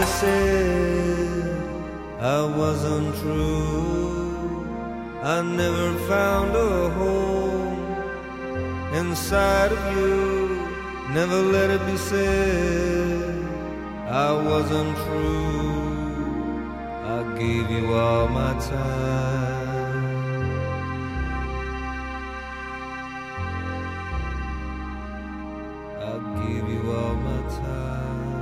you said I wasn't true. I never found a home inside of you. Never let it be said I wasn't true. I gave you all my time. I gave you all my time.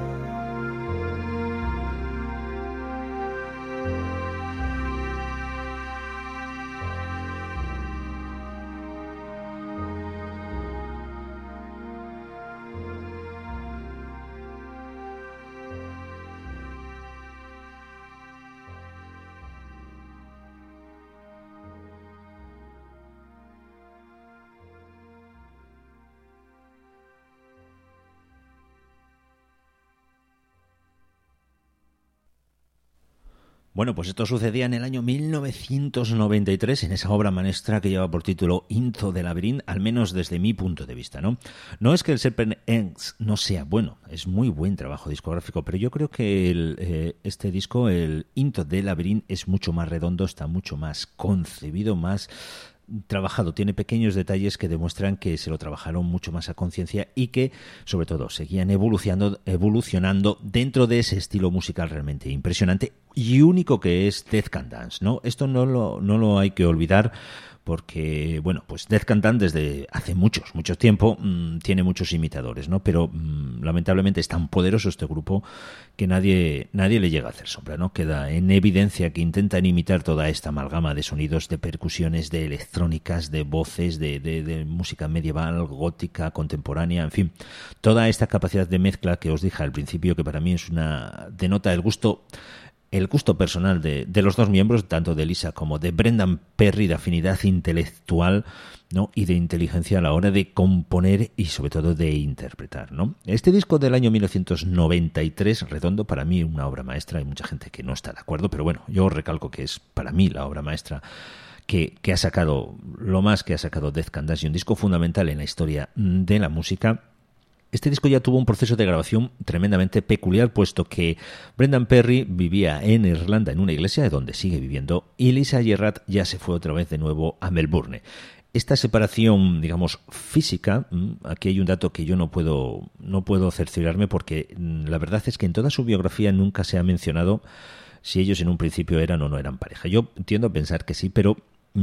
Bueno, pues esto sucedía en el año mil novecientos noventa y tres, en esa obra maestra que lleva por título Into the Labyrinth, al menos desde mi punto de vista, ¿no? No es que el Serpent Eggs no sea bueno, es muy buen trabajo discográfico, pero yo creo que el, eh, este disco, el Into the Labyrinth, es mucho más redondo, está mucho más concebido, más trabajado, tiene pequeños detalles que demuestran que se lo trabajaron mucho más a conciencia y que, sobre todo, seguían evolucionando, evolucionando dentro de ese estilo musical realmente impresionante y único que es Death Can Dance, ¿no? Esto no lo, no lo hay que olvidar, porque, bueno, pues Death Can Dance desde hace muchos, mucho tiempo mmm, tiene muchos imitadores, ¿no? Pero mmm, lamentablemente es tan poderoso este grupo que nadie, nadie le llega a hacer sombra, ¿no? Queda en evidencia que intentan imitar toda esta amalgama de sonidos, de percusiones, de electrónicas, de voces, de, de, de música medieval, gótica, contemporánea, en fin, toda esta capacidad de mezcla que os dije al principio, que para mí es una denota el gusto el gusto personal de, de los dos miembros, tanto de Lisa como de Brendan Perry, de afinidad intelectual, ¿no? Y de inteligencia a la hora de componer y sobre todo de interpretar, ¿no? Este disco del año mil novecientos noventa y tres, redondo, para mí una obra maestra. Hay mucha gente que no está de acuerdo, pero bueno, yo recalco que es para mí la obra maestra que, que ha sacado, lo más que ha sacado Death Can Dance, y un disco fundamental en la historia de la música. Este disco ya tuvo un proceso de grabación tremendamente peculiar, puesto que Brendan Perry vivía en Irlanda en una iglesia, de donde sigue viviendo, y Lisa Gerrard ya se fue otra vez de nuevo a Melbourne. Esta separación, digamos, física, aquí hay un dato que yo no puedo, no puedo cerciorarme, porque la verdad es que en toda su biografía nunca se ha mencionado si ellos en un principio eran o no eran pareja. Yo tiendo a pensar que sí, pero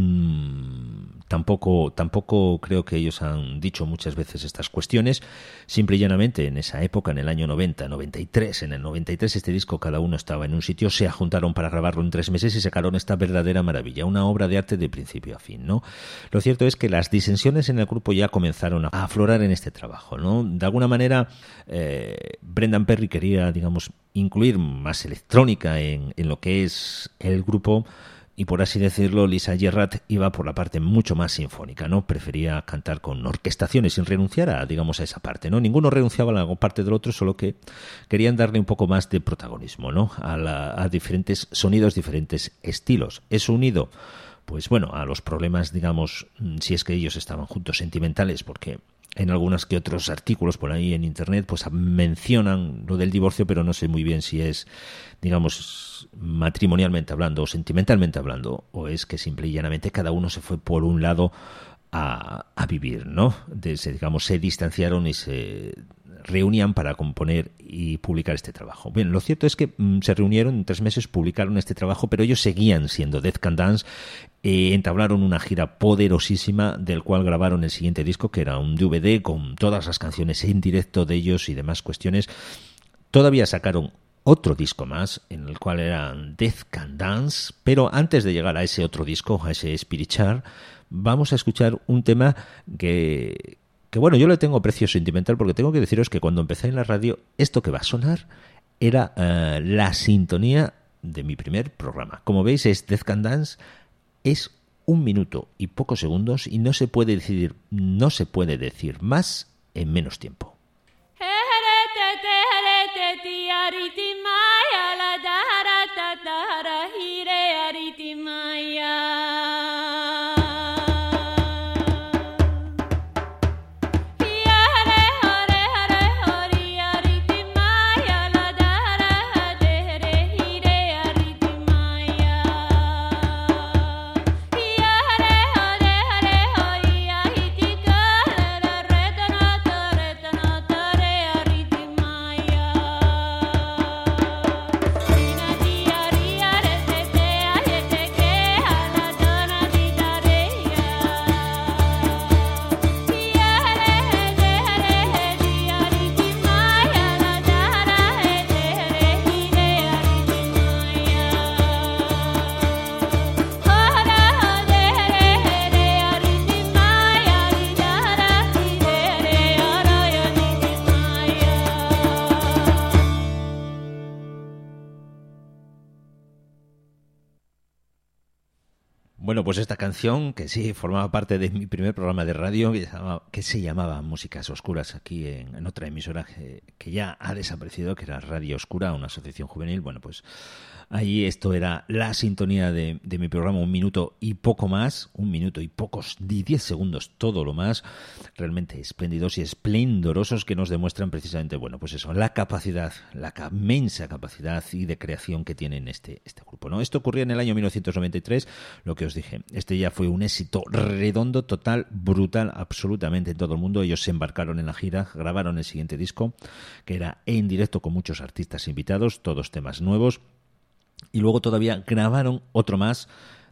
Mm, tampoco tampoco creo que ellos han dicho muchas veces estas cuestiones. Simple y llanamente, en esa época, en el año noventa, noventa y tres, en el noventa y tres, este disco cada uno estaba en un sitio, se juntaron para grabarlo en tres meses y sacaron esta verdadera maravilla, una obra de arte de principio a fin, ¿no? Lo cierto es que las disensiones en el grupo ya comenzaron a aflorar en este trabajo, ¿no? De alguna manera, eh, Brendan Perry quería, digamos, incluir más electrónica en, en lo que es el grupo, y por así decirlo, Lisa Gerrard iba por la parte mucho más sinfónica, ¿no? Prefería cantar con orquestaciones sin renunciar a, digamos, a esa parte, ¿no? Ninguno renunciaba a la parte del otro, solo que querían darle un poco más de protagonismo, ¿no? A, la, a diferentes sonidos, diferentes estilos. Eso unido, pues bueno, a los problemas, digamos, si es que ellos estaban juntos, sentimentales, porque en algunos que otros artículos por ahí en internet pues mencionan lo del divorcio, pero no sé muy bien si es, digamos, matrimonialmente hablando o sentimentalmente hablando, o es que simple y llanamente cada uno se fue por un lado a, a vivir, ¿no? De, se, digamos, se distanciaron y se reunían para componer y publicar este trabajo. Bien, lo cierto es que mm, se reunieron en tres meses, publicaron este trabajo, pero ellos seguían siendo Death Can Dance. Eh, entablaron una gira poderosísima, del cual grabaron el siguiente disco, que era un D V D con todas las canciones en directo de ellos y demás cuestiones. Todavía sacaron otro disco más, en el cual eran Death Can Dance, pero antes de llegar a ese otro disco, a ese Spiritual, vamos a escuchar un tema que, que bueno, yo le tengo precio sentimental, porque tengo que deciros que cuando empecé en la radio, esto que va a sonar era uh, la sintonía de mi primer programa. Como veis, es Death Can Dance. Es un minuto y pocos segundos y no se puede decir, no se puede decir más en menos tiempo. Yeah. Bueno, pues esta canción, que sí, formaba parte de mi primer programa de radio, que, llamaba, que se llamaba Músicas Oscuras, aquí en, en otra emisora que, que ya ha desaparecido, que era Radio Oscura, una asociación juvenil. Bueno, pues ahí esto era la sintonía de, de mi programa, un minuto y poco más, un minuto y pocos, diez segundos, todo lo más, realmente espléndidos y esplendorosos, que nos demuestran precisamente, bueno, pues eso, la capacidad, la inmensa capacidad y de creación que tienen este, este grupo, ¿no? Esto ocurría en el año mil novecientos noventa y tres, lo que os dije, este ya fue un éxito redondo, total, brutal, absolutamente en todo el mundo. Ellos se embarcaron en la gira, grabaron el siguiente disco, que era en directo con muchos artistas invitados, todos temas nuevos, y luego todavía grabaron otro más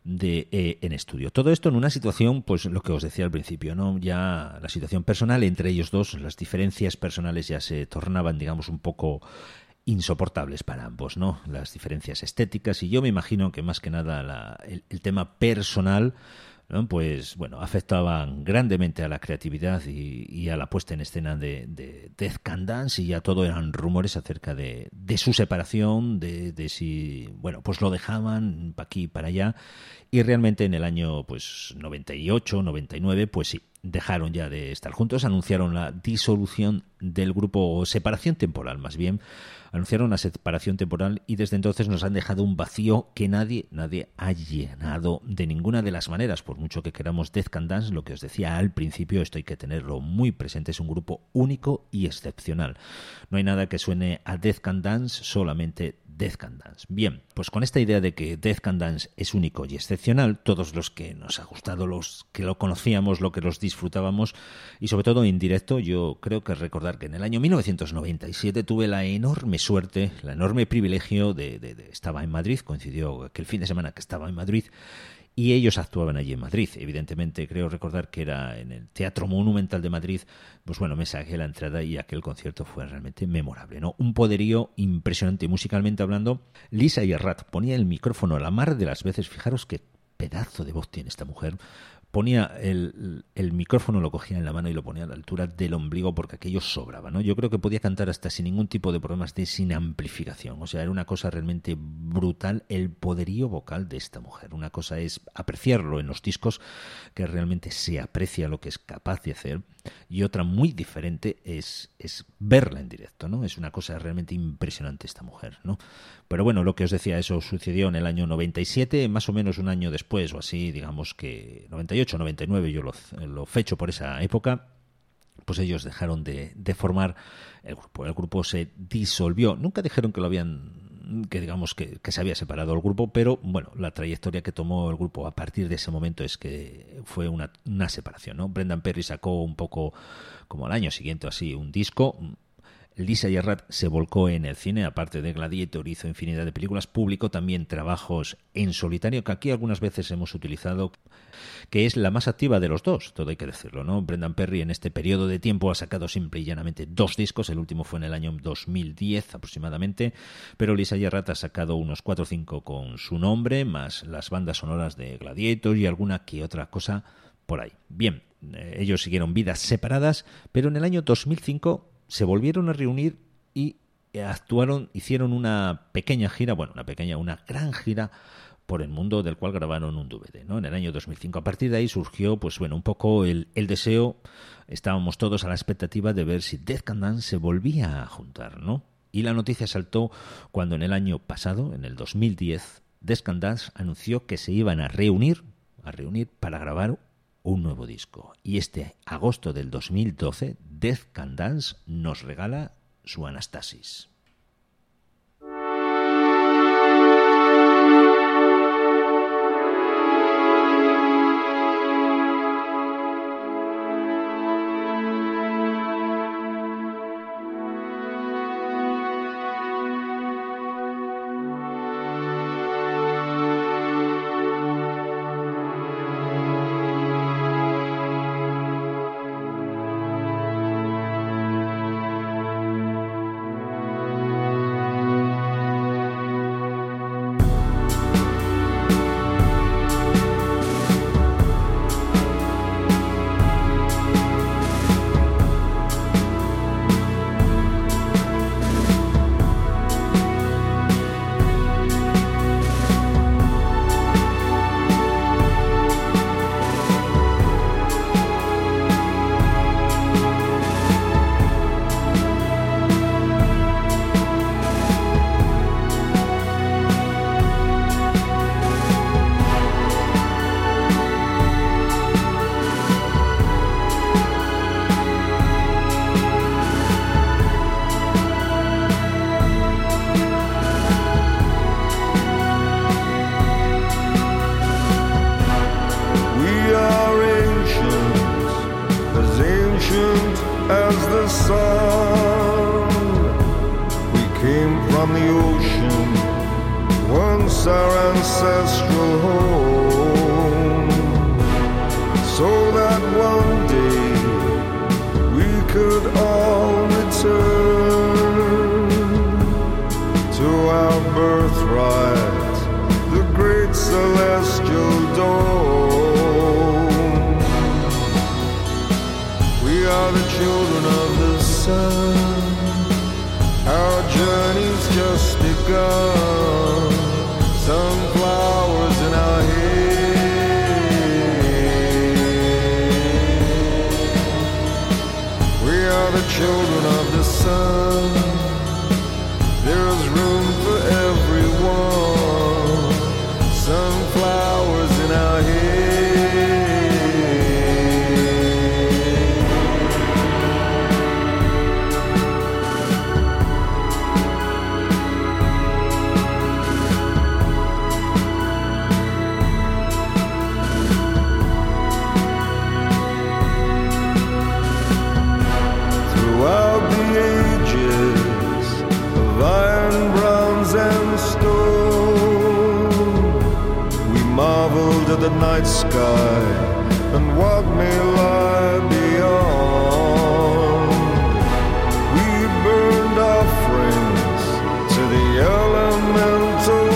de eh, en estudio. Todo esto en una situación, pues lo que os decía al principio, ¿no? Ya la situación personal entre ellos dos, las diferencias personales ya se tornaban, digamos, un poco insoportables para ambos, ¿no? Las diferencias estéticas, y yo me imagino que más que nada la, el, el tema personal, ¿no? Pues bueno, afectaban grandemente a la creatividad y, y a la puesta en escena de, de Death Can Dance, y ya todo eran rumores acerca de, de su separación, de, de si, bueno, pues lo dejaban para aquí y para allá, y realmente en el año pues noventa y ocho, noventa y nueve, pues sí, dejaron ya de estar juntos, anunciaron la disolución del grupo, o separación temporal más bien, anunciaron la separación temporal, y desde entonces nos han dejado un vacío que nadie, nadie ha llenado de ninguna de las maneras, por mucho que queramos Death Can Dance. Lo que os decía al principio, esto hay que tenerlo muy presente, es un grupo único y excepcional. No hay nada que suene a Death Can Dance, solamente Death Can Dance. Bien, pues con esta idea de que Death Can Dance es único y excepcional, todos los que nos ha gustado, los que lo conocíamos, lo que los disfrutábamos, y sobre todo en directo, yo creo que recordar que en el año mil novecientos noventa y siete tuve la enorme suerte, el enorme privilegio de, de, de estaba en Madrid, coincidió aquel fin de semana que estaba en Madrid, y ellos actuaban allí en Madrid. Evidentemente, creo recordar que era en el Teatro Monumental de Madrid. Pues bueno, me saqué la entrada y aquel concierto fue realmente memorable, ¿no? Un poderío impresionante musicalmente hablando. Lisa Yerrat ponía el micrófono a la mar de las veces. Fijaros qué pedazo de voz tiene esta mujer. Ponía el, el micrófono, lo cogía en la mano y lo ponía a la altura del ombligo, porque aquello sobraba, ¿no? Yo creo que podía cantar hasta sin ningún tipo de problemas, de sin amplificación. O sea, era una cosa realmente brutal el poderío vocal de esta mujer. Una cosa es apreciarlo en los discos, que realmente se aprecia lo que es capaz de hacer, y otra muy diferente es, es verla en directo, ¿no? Es una cosa realmente impresionante esta mujer, ¿no? Pero bueno, lo que os decía, eso sucedió en el año noventa y siete, más o menos un año después o así, digamos que noventa y ocho, noventa y nueve, yo lo, lo fecho por esa época. Pues ellos dejaron de, de formar el grupo. El grupo se disolvió. Nunca dijeron que lo habían, que digamos que, que se había separado el grupo, pero bueno, la trayectoria que tomó el grupo a partir de ese momento es que fue una, una separación, ¿no? Brendan Perry sacó un poco como al año siguiente así un disco. Lisa Yerrat se volcó en el cine, aparte de Gladiator hizo infinidad de películas, publicó también trabajos en solitario, que aquí algunas veces hemos utilizado, que es la más activa de los dos, todo hay que decirlo, ¿no? Brendan Perry en este periodo de tiempo ha sacado simple y llanamente dos discos, el último fue en el año dos mil diez aproximadamente, pero Lisa Yerrat ha sacado unos cuatro o cinco con su nombre, más las bandas sonoras de Gladiator y alguna que otra cosa por ahí. Bien, eh, ellos siguieron vidas separadas, pero en el año dos mil cinco se volvieron a reunir y actuaron, hicieron una pequeña gira, bueno, una pequeña, una gran gira por el mundo, del cual grabaron un D V D, ¿no? En el año dos mil cinco. A partir de ahí surgió, pues bueno, un poco el, el deseo, estábamos todos a la expectativa de ver si Death Can Dance se volvía a juntar, ¿no? Y la noticia saltó cuando en el año pasado, en el dos mil diez, Death Can Dance anunció que se iban a reunir, a reunir para grabar un nuevo disco. Y este agosto del dos mil doce, Death Can Dance nos regala su Anastasis. the sun. We came from the ocean, once our ancestral home, so that one day we could all return to our birthright, the great celestial dome. We are the children of the sun, our journey's just begun. Sunflowers in our hair. We are the children of the sun. There's room for everyone. Sunflowers in our hair. Throughout the ages of iron, bronze, and stone, we marveled at the night sky and what may lie beyond. We burned offerings to the elemental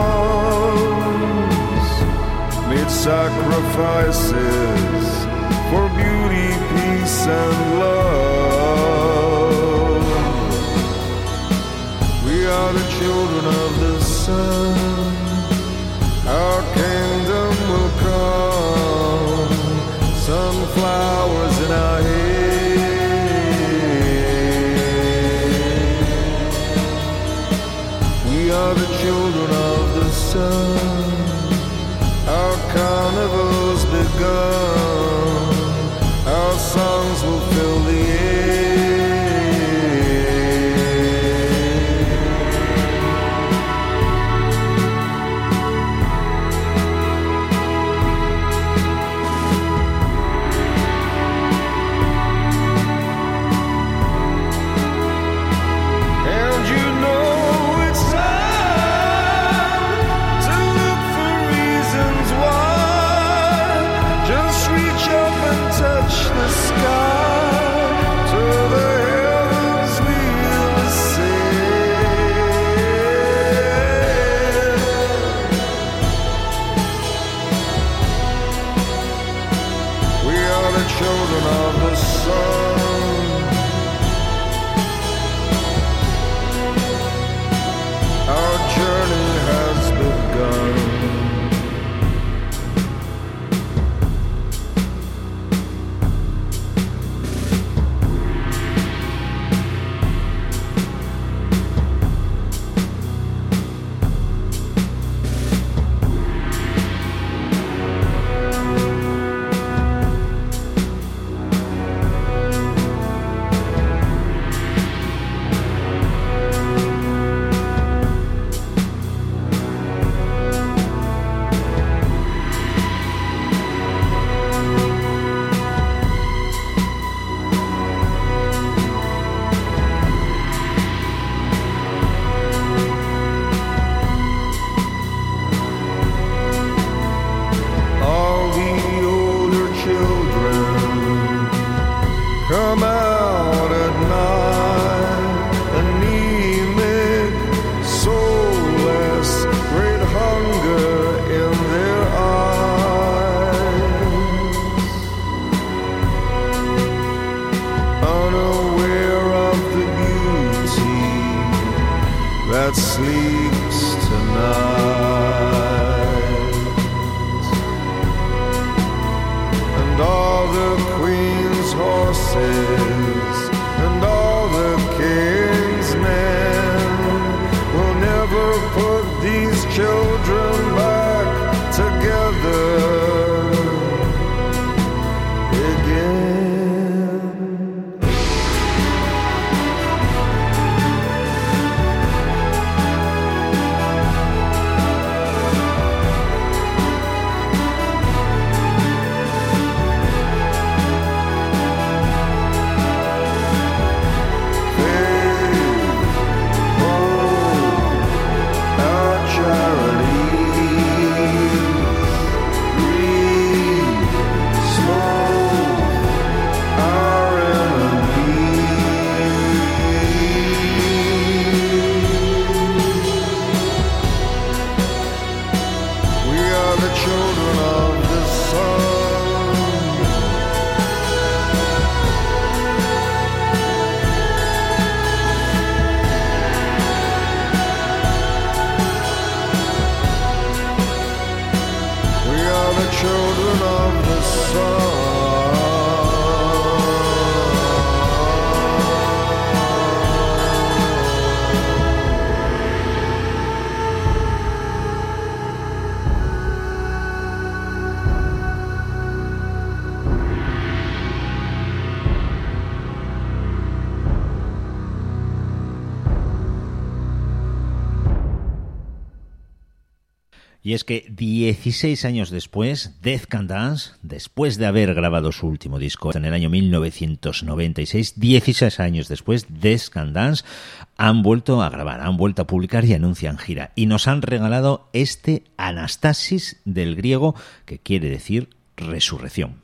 ones, made sacrifices for beauty, peace, and love. We are the children of the sun. Our kingdom will come. Sunflowers in our hair. We are the children of the sun. Our carnival's begun. Our songs will fill the air. And you know it's time to look for reasons why. Just reach up and touch the sky. To the heavens we'll ascend. We are the children of the sun. Our journey has begun. All the older children come out at night, anemic, soulless, great hunger in their eyes, unaware of the beauty that sleeps tonight. And all the queen's horses and all the king's men will never put these children back together again. Y es que dieciséis años después, Death Can Dance, después de haber grabado su último disco en el año mil novecientos noventa y seis, dieciséis años después, Death Can Dance, han vuelto a grabar, han vuelto a publicar y anuncian gira. Y nos han regalado este Anastasis del griego, que quiere decir resurrección.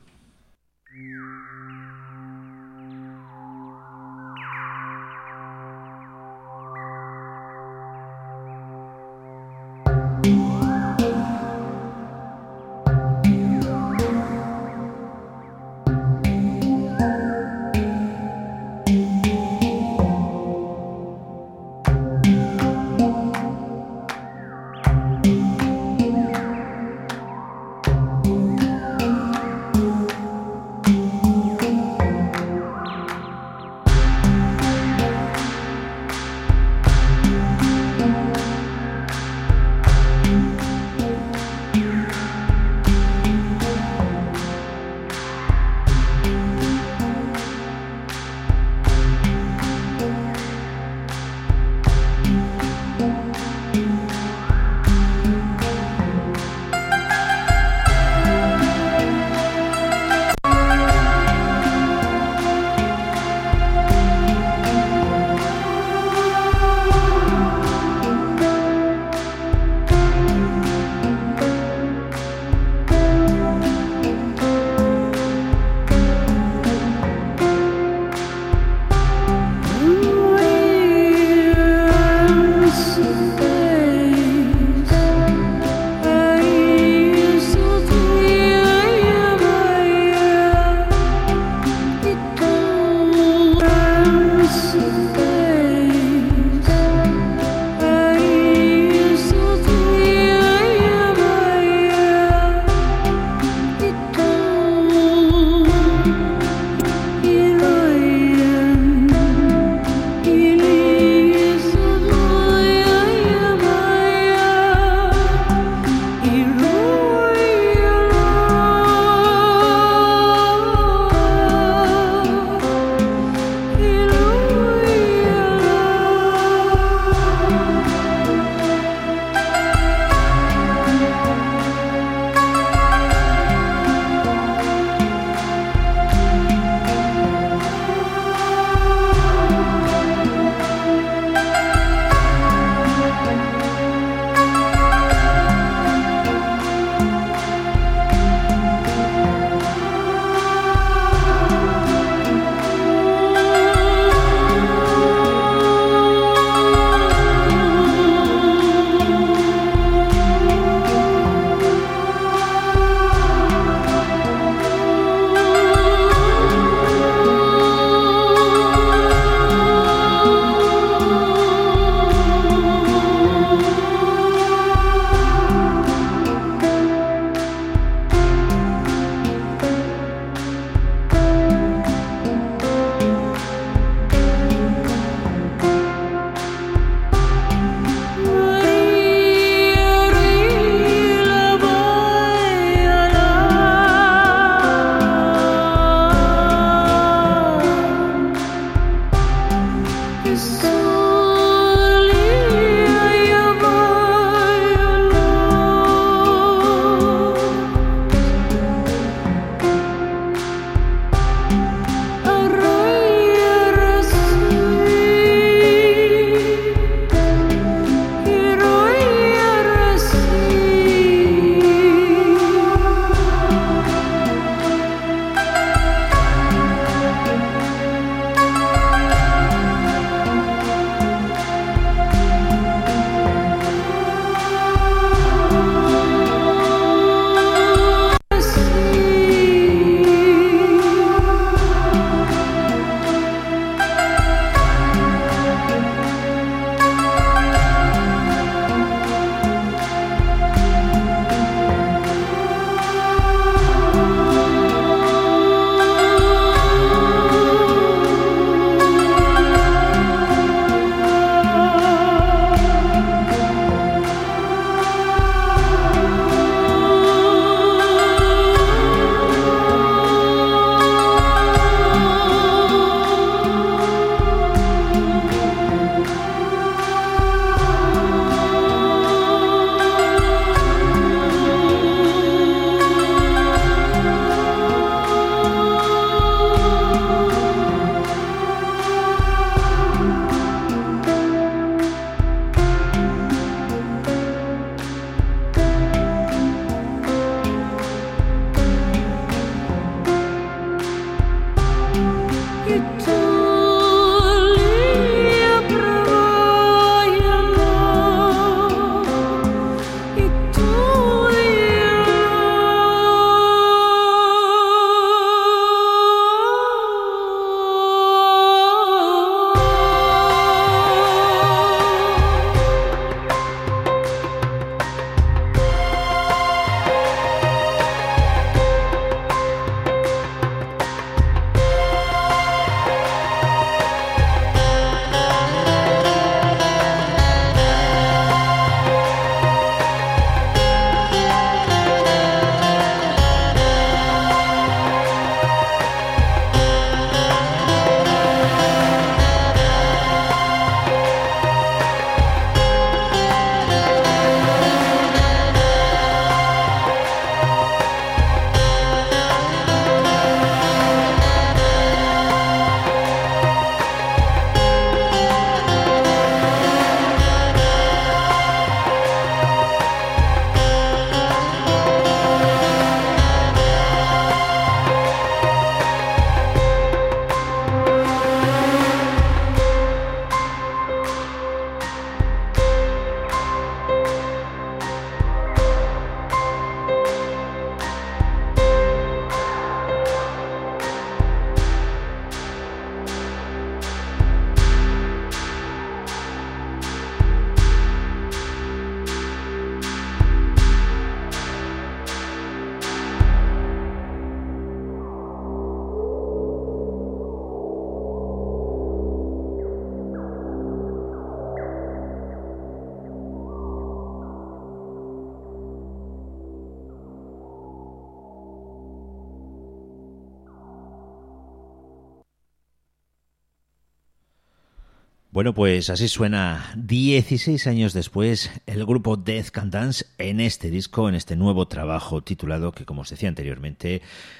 Bueno, pues así suena dieciséis años después el grupo Death Can Dance en este disco, en este nuevo trabajo titulado, que como os decía anteriormente,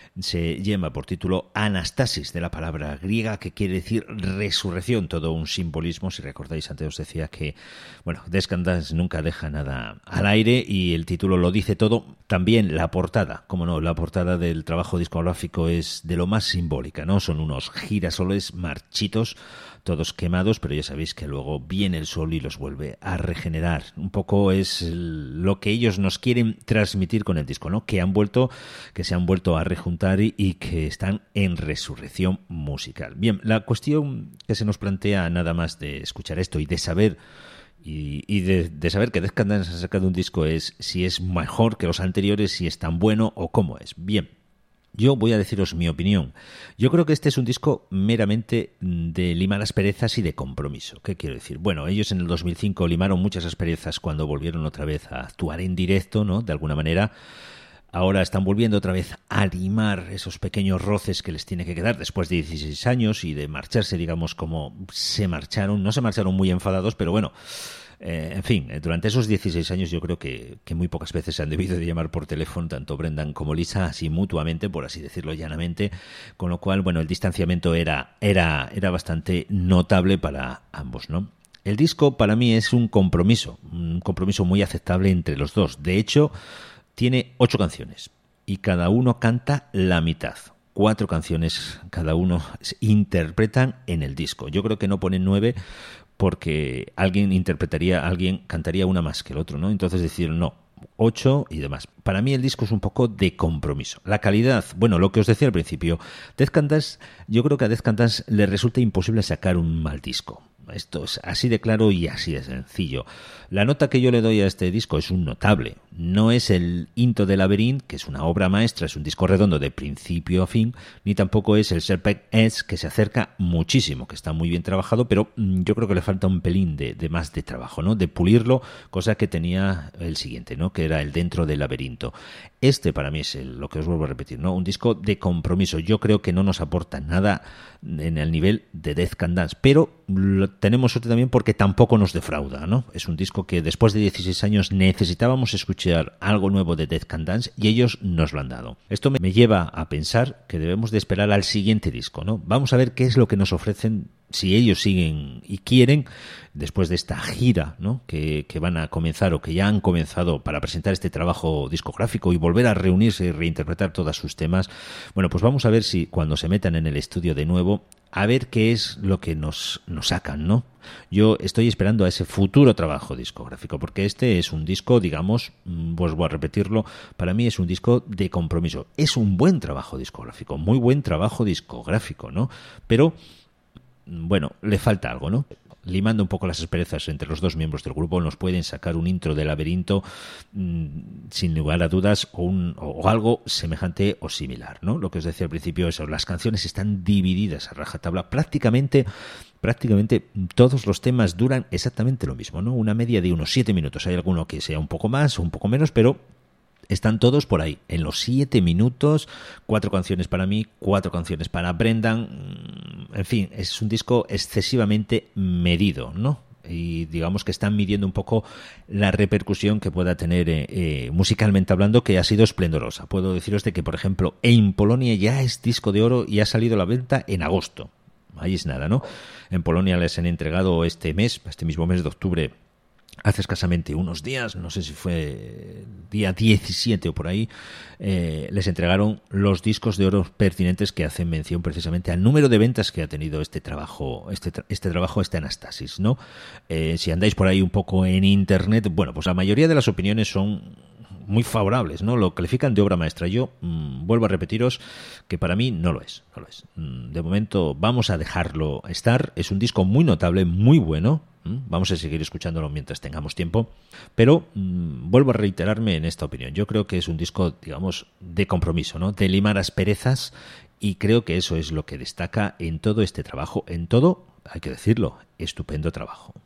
se llama por título Anastasis, de la palabra griega que quiere decir resurrección, todo un simbolismo. Si recordáis, antes os decía que, bueno, Death Can Dance nunca deja nada al aire y el título lo dice todo. También la portada, como no, la portada del trabajo discográfico es de lo más simbólica, ¿no? Son unos girasoles marchitos, todos quemados, pero ya sabéis que luego viene el sol y los vuelve a regenerar. Un poco es lo que ellos nos quieren transmitir con el disco, ¿no? Que han vuelto, que se han vuelto a rejuntar y, y que están en resurrección musical. Bien, la cuestión que se nos plantea nada más de escuchar esto y de saber y, y de, de saber que Death Can Dance ha sacado un disco es si es mejor que los anteriores, si es tan bueno o cómo es. Bien. Yo voy a deciros mi opinión. Yo creo que este es un disco meramente de limar asperezas y de compromiso. ¿Qué quiero decir? Bueno, ellos en el dos mil cinco limaron muchas asperezas cuando volvieron otra vez a actuar en directo, ¿no? De alguna manera. Ahora están volviendo otra vez a limar esos pequeños roces que les tiene que quedar después de dieciséis años y de marcharse, digamos, como se marcharon. No se marcharon muy enfadados, pero bueno... Eh, en fin, durante esos dieciséis años yo creo que, que muy pocas veces se han debido de llamar por teléfono tanto Brendan como Lisa, así mutuamente, por así decirlo llanamente, con lo cual, bueno, el distanciamiento era, era, era bastante notable para ambos, ¿no? El disco para mí es un compromiso, un compromiso muy aceptable entre los dos. De hecho, tiene ocho canciones y cada uno canta la mitad. Cuatro canciones cada uno interpretan en el disco. Yo creo que no ponen nueve porque alguien interpretaría, alguien cantaría una más que el otro, ¿no? Entonces decir, no, ocho y demás. Para mí el disco es un poco de compromiso. La calidad, bueno, lo que os decía al principio, Death Can Dance, yo creo que a Death Can Dance le resulta imposible sacar un mal disco. Esto es así de claro y así de sencillo. La nota que yo le doy a este disco es un notable. No es el Into the Labyrinth, que es una obra maestra, es un disco redondo de principio a fin, ni tampoco es el Serpent Edge, que se acerca muchísimo, que está muy bien trabajado, pero yo creo que le falta un pelín de, de más de trabajo, ¿no? De pulirlo, cosa que tenía el siguiente, ¿no? Que era el Dentro del Laberinto. Este para mí es el, lo que os vuelvo a repetir, ¿no? Un disco de compromiso. Yo creo que no nos aporta nada en el nivel de Death Can Dance, pero lo tenemos suerte también porque tampoco nos defrauda, ¿no? Es un disco que después de dieciséis años necesitábamos escuchar algo nuevo de Death Can Dance y ellos nos lo han dado. Esto me lleva a pensar que debemos de esperar al siguiente disco, ¿no? Vamos a ver qué es lo que nos ofrecen, si ellos siguen y quieren, después de esta gira, ¿no? que, que van a comenzar o que ya han comenzado para presentar este trabajo discográfico y volver a reunirse y reinterpretar todos sus temas. Bueno, pues vamos a ver si cuando se metan en el estudio de nuevo, a ver qué es lo que nos, nos sacan, ¿no? Yo estoy esperando a ese futuro trabajo discográfico, porque este es un disco, digamos, pues voy a repetirlo, para mí es un disco de compromiso. Es un buen trabajo discográfico, muy buen trabajo discográfico, ¿no? Pero, bueno, le falta algo, ¿no? Limando un poco las asperezas entre los dos miembros del grupo, nos pueden sacar un intro de Laberinto mmm, sin lugar a dudas o, un, o algo semejante o similar, ¿no? Lo que os decía al principio, eso, las canciones están divididas a rajatabla, prácticamente prácticamente todos los temas duran exactamente lo mismo, ¿no? Una media de unos siete minutos. Hay alguno que sea un poco más o un poco menos, pero están todos por ahí, en los siete minutos, cuatro canciones para mí, cuatro canciones para Brendan. En fin, es un disco excesivamente medido, ¿no? Y digamos que están midiendo un poco la repercusión que pueda tener eh, eh, musicalmente hablando, que ha sido esplendorosa. Puedo deciros de que, por ejemplo, en Polonia ya es disco de oro y ha salido a la venta en agosto. Ahí es nada, ¿no? En Polonia les han entregado este mes, este mismo mes de octubre, hace escasamente unos días, no sé si fue día diecisiete o por ahí, eh, les entregaron los discos de oro pertinentes que hacen mención precisamente al número de ventas que ha tenido este trabajo, este, tra- este trabajo, este Anastasis, ¿no? Eh, si andáis por ahí un poco en internet, bueno, pues la mayoría de las opiniones son muy favorables, ¿no? Lo califican de obra maestra. Yo mmm, vuelvo a repetiros que para mí no lo es, no lo es. Mm, de momento vamos a dejarlo estar. Es un disco muy notable, muy bueno. Mm, vamos a seguir escuchándolo mientras tengamos tiempo. Pero mm, vuelvo a reiterarme en esta opinión. Yo creo que es un disco, digamos, de compromiso, ¿no? De limar asperezas, y creo que eso es lo que destaca en todo este trabajo. En todo, hay que decirlo, estupendo trabajo.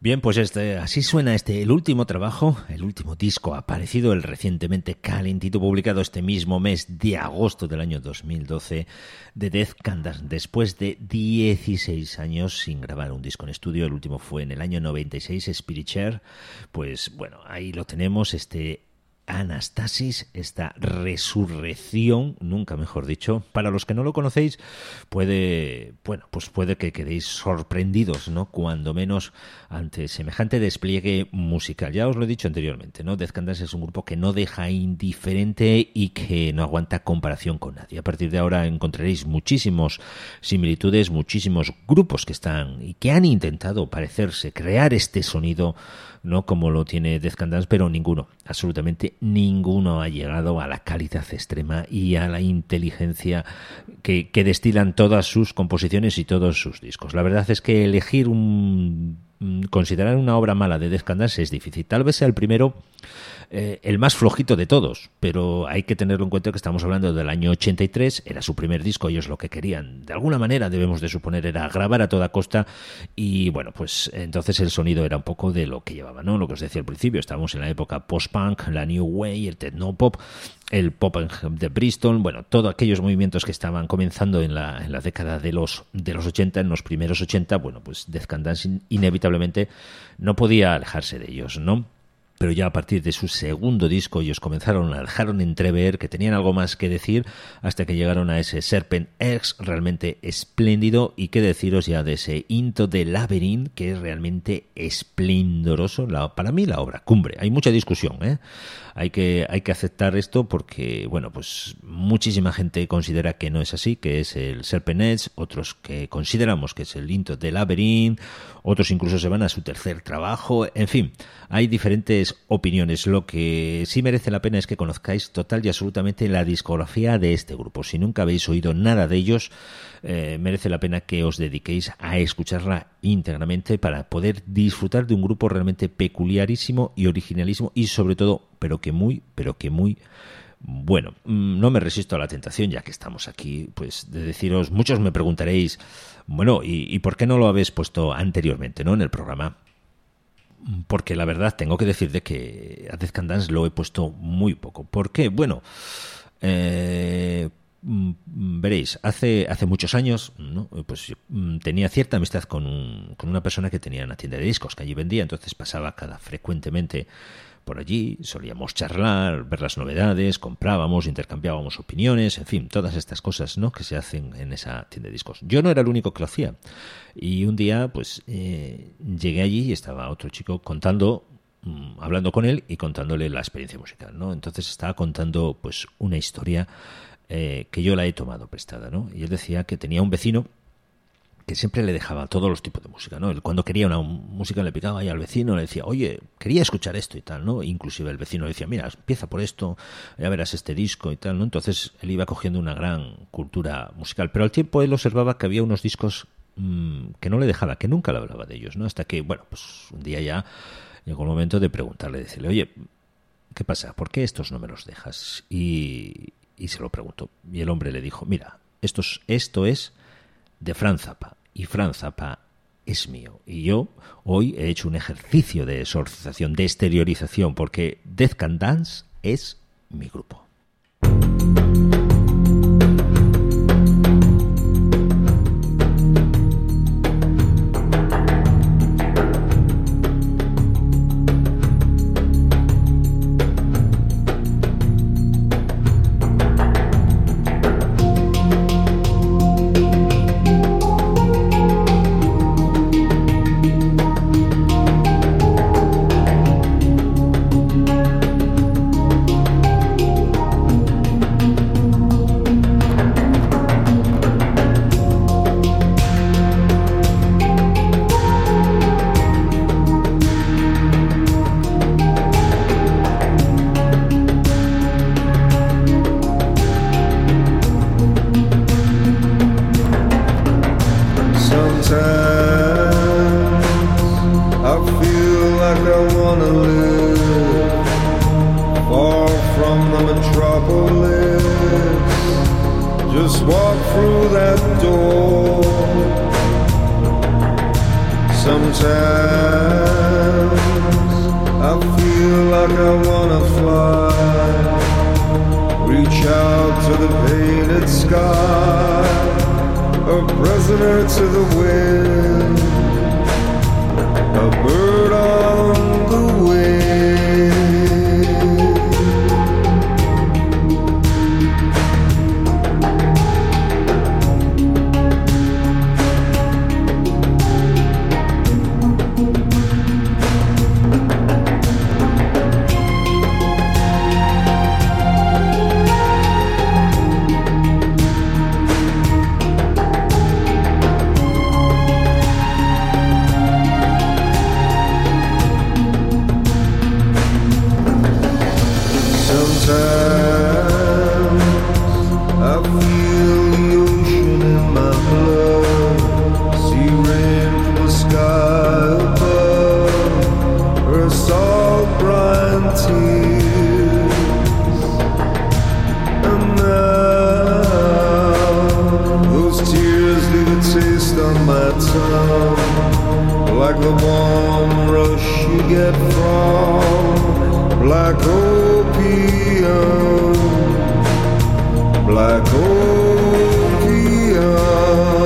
Bien, pues este, así suena este, el último trabajo, el último disco aparecido, el recientemente calentito, publicado este mismo mes de agosto del año dos mil doce, de Death Can Dance, después de dieciséis años sin grabar un disco en estudio. El último fue en el año noventa y seis, Spiritchair. Pues bueno, ahí lo tenemos, este Anastasis, esta resurrección, nunca mejor dicho. Para los que no lo conocéis, puede, bueno, pues puede que quedéis sorprendidos, ¿no? Cuando menos ante semejante despliegue musical. Ya os lo he dicho anteriormente, ¿no? Death Can Dance es un grupo que no deja indiferente y que no aguanta comparación con nadie. A partir de ahora encontraréis muchísimos similitudes, muchísimos grupos que están y que han intentado parecerse, crear este sonido, no como lo tiene Death Can Dance, pero ninguno, absolutamente ninguno ha llegado a la calidad extrema y a la inteligencia que, que destilan todas sus composiciones y todos sus discos. La verdad es que elegir un... considerar una obra mala de Death Can Dance es difícil. Tal vez sea el primero, eh, el más flojito de todos, pero hay que tenerlo en cuenta que estamos hablando del año ochenta y tres, era su primer disco, ellos lo que querían, de alguna manera debemos de suponer, era grabar a toda costa y bueno, pues entonces el sonido era un poco de lo que llevaba, ¿no? Lo que os decía al principio, estábamos en la época post-punk, la new wave, el techno-pop, el pop de Bristol, bueno, todos aquellos movimientos que estaban comenzando en la, en la década de los, de los ochenta, en los primeros ochenta, bueno, pues Death Can Dance inevitablemente no podía alejarse de ellos, ¿no? Pero ya a partir de su segundo disco ellos comenzaron a dejaron entrever que tenían algo más que decir hasta que llegaron a ese Serpent Eggs realmente espléndido, y qué deciros ya de ese Into the Labyrinth, que es realmente esplendoroso, la, para mí la obra cumbre. Hay mucha discusión, ¿eh? Hay que, hay que aceptar esto porque, bueno, pues muchísima gente considera que no es así, que es el Serpent Eggs, otros que consideramos que es el Into the Labyrinth, otros incluso se van a su tercer trabajo, en fin, hay diferentes opiniones. Lo que sí merece la pena es que conozcáis total y absolutamente la discografía de este grupo. Si nunca habéis oído nada de ellos, eh, merece la pena que os dediquéis a escucharla íntegramente para poder disfrutar de un grupo realmente peculiarísimo y originalísimo y sobre todo, pero que muy, pero que muy bueno. No me resisto a la tentación, ya que estamos aquí, pues de deciros, muchos me preguntaréis, bueno, ¿y, y por qué no lo habéis puesto anteriormente, ¿no?, en el programa? Porque la verdad tengo que decir de que a Death Can Dance lo he puesto muy poco. ¿Por qué? Bueno, eh, veréis, hace hace muchos años, ¿no?, pues yo tenía cierta amistad con, un, con una persona que tenía una tienda de discos que allí vendía, entonces pasaba cada frecuentemente por allí, solíamos charlar, ver las novedades, comprábamos, intercambiábamos opiniones, en fin, todas estas cosas, ¿no?, que se hacen en esa tienda de discos. Yo no era el único que lo hacía. Y un día, pues, eh, llegué allí y estaba otro chico contando, mmm, hablando con él y contándole la experiencia musical, ¿no? Entonces estaba contando, pues, una historia eh, que yo la he tomado prestada, ¿no? Y él decía que tenía un vecino que siempre le dejaba todos los tipos de música, ¿no? Él cuando quería una música le picaba ahí al vecino, le decía, oye, quería escuchar esto y tal, ¿no? Inclusive el vecino le decía, mira, empieza por esto, ya verás este disco y tal, ¿no? Entonces él iba cogiendo una gran cultura musical, pero al tiempo él observaba que había unos discos mmm, que no le dejaba, que nunca le hablaba de ellos, ¿no? Hasta que, bueno, pues un día ya llegó el momento de preguntarle, decirle, oye, ¿qué pasa? ¿Por qué estos no me los dejas? Y, y se lo preguntó. Y el hombre le dijo, mira, esto es, esto es de Frank Zappa, y Frank Zappa es mío. Y yo hoy he hecho un ejercicio de exorcización, de exteriorización, porque Death Can Dance es mi grupo. Sometimes I feel like I wanna fly, reach out to the painted sky, a prisoner to the wind, a bird on the wing. Like the warm rush you get from black opium, black opium.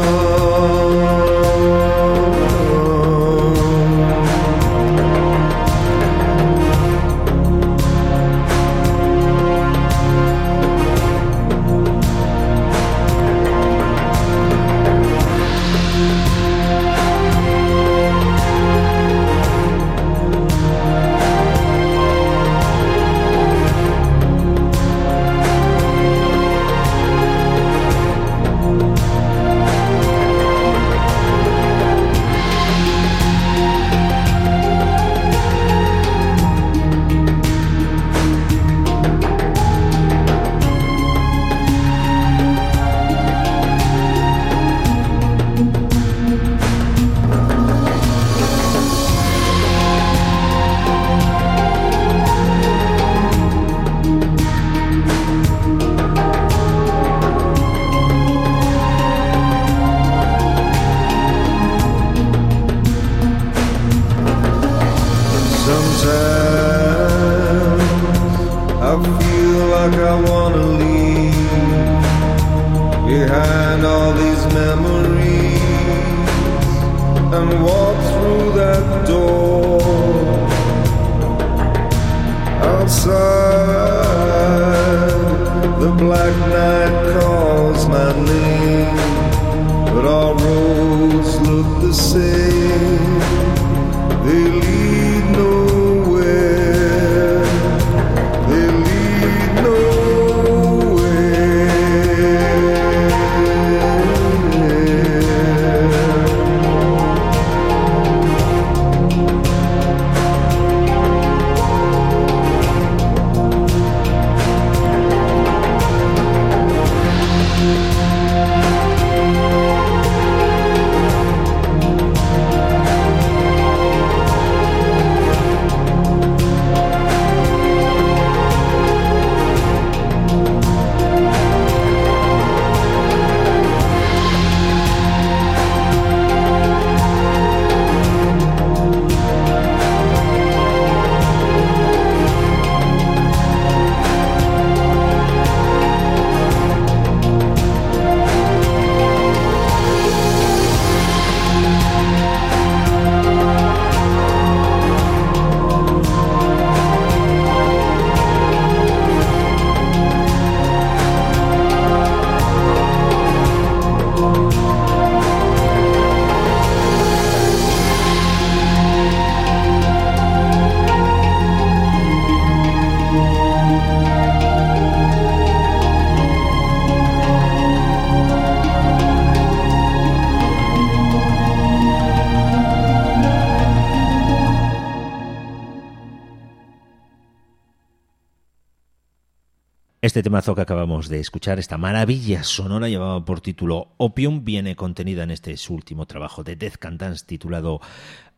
Este temazo que acabamos de escuchar, esta maravilla sonora llevaba por título Opium, viene contenida en este su último trabajo de Death Can Dance titulado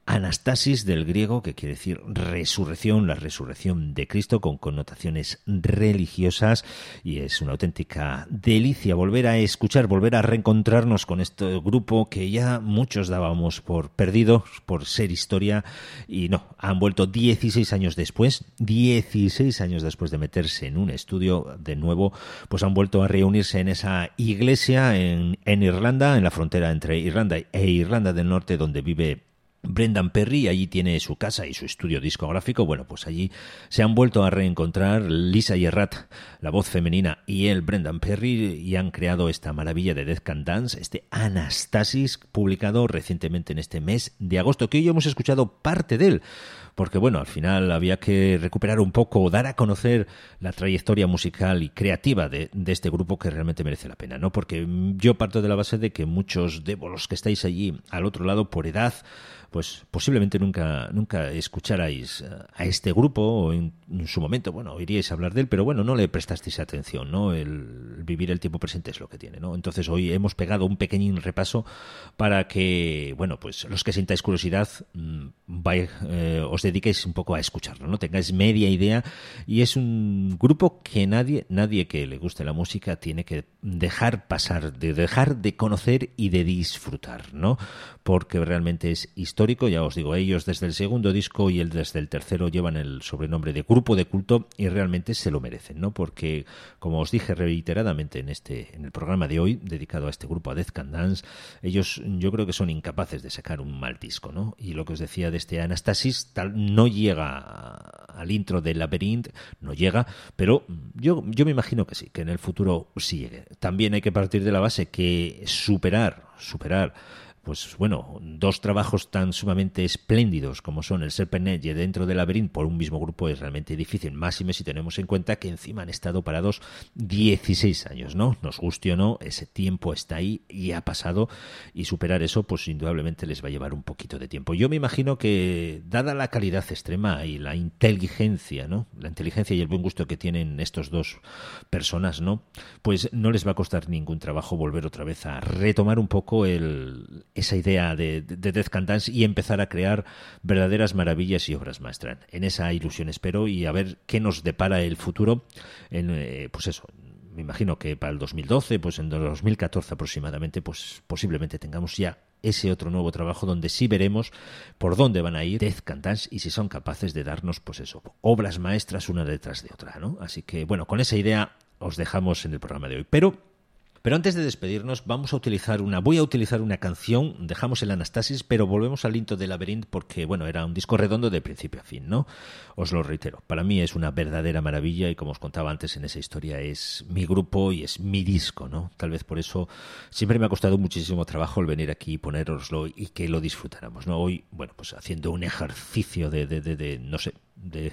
Anastasis, del griego, que quiere decir resurrección, la resurrección de Cristo, con connotaciones religiosas, y es una auténtica delicia volver a escuchar, volver a reencontrarnos con este grupo que ya muchos dábamos por perdidos, por ser historia, y no, han vuelto dieciséis años después, dieciséis años después de meterse en un estudio de nuevo, pues han vuelto a reunirse en esa iglesia en, en Irlanda, en la frontera entre Irlanda e Irlanda del Norte, donde vive Brendan Perry. Allí tiene su casa y su estudio discográfico. Bueno, pues allí se han vuelto a reencontrar Lisa Yerrat, la voz femenina, y él, Brendan Perry, y han creado esta maravilla de Death Can Dance, este Anastasis, publicado recientemente en este mes de agosto, que hoy hemos escuchado parte de él, porque bueno, al final había que recuperar un poco, dar a conocer la trayectoria musical y creativa de, de este grupo, que realmente merece la pena, ¿no? Porque yo parto de la base de que muchos de los que estáis allí al otro lado por edad, pues posiblemente nunca nunca escucharais a este grupo, o en, en su momento, bueno, oiríais hablar de él, pero bueno, no le prestasteis atención, ¿no? El vivir el tiempo presente es lo que tiene, ¿no? Entonces hoy hemos pegado un pequeñín repaso para que, bueno, pues los que sintáis curiosidad, vais, eh, os dediquéis un poco a escucharlo, ¿no? Tengáis media idea, y es un grupo que nadie, nadie que le guste la música tiene que dejar pasar, de dejar de conocer y de disfrutar, ¿no? Porque realmente es histórico, ya os digo, ellos desde el segundo disco y el desde el tercero llevan el sobrenombre de grupo de culto, y realmente se lo merecen, ¿no? Porque, como os dije reiteradamente en este en el programa de hoy, dedicado a este grupo, a Death Can Dance, ellos yo creo que son incapaces de sacar un mal disco, ¿no? Y lo que os decía de este Anastasis, tal, no llega al intro de Labyrinth, no llega, pero yo, yo me imagino que sí, que en el futuro sí llegue. También hay que partir de la base que superar, superar pues bueno, dos trabajos tan sumamente espléndidos como son el Serpent Edge y Dentro del Labyrinth por un mismo grupo es realmente difícil, máxime si tenemos en cuenta que encima han estado parados dieciséis años, ¿no? Nos guste o no, ese tiempo está ahí y ha pasado, y superar eso pues indudablemente les va a llevar un poquito de tiempo. Yo me imagino que, dada la calidad extrema y la inteligencia, ¿no? La inteligencia y el buen gusto que tienen estos dos personas, ¿no? Pues no les va a costar ningún trabajo volver otra vez a retomar un poco el esa idea de, de, de Death Can Dance y empezar a crear verdaderas maravillas y obras maestras. En esa ilusión espero, y a ver qué nos depara el futuro. En, eh, pues eso, me imagino que para el dos mil doce, pues en el dos mil catorce aproximadamente, pues posiblemente tengamos ya ese otro nuevo trabajo donde sí veremos por dónde van a ir Death Can Dance y si son capaces de darnos, pues eso, obras maestras una detrás de otra, ¿no? Así que, bueno, con esa idea os dejamos en el programa de hoy. Pero Pero antes de despedirnos, vamos a utilizar una, voy a utilizar una canción, dejamos el Anastasis, pero volvemos al Into del Labyrinth porque, bueno, era un disco redondo de principio a fin, ¿no? Os lo reitero, para mí es una verdadera maravilla y, como os contaba antes en esa historia, es mi grupo y es mi disco, ¿no? Tal vez por eso siempre me ha costado muchísimo trabajo el venir aquí y ponéroslo y que lo disfrutáramos, ¿no? Hoy, bueno, pues haciendo un ejercicio de, de, de, de no sé, de,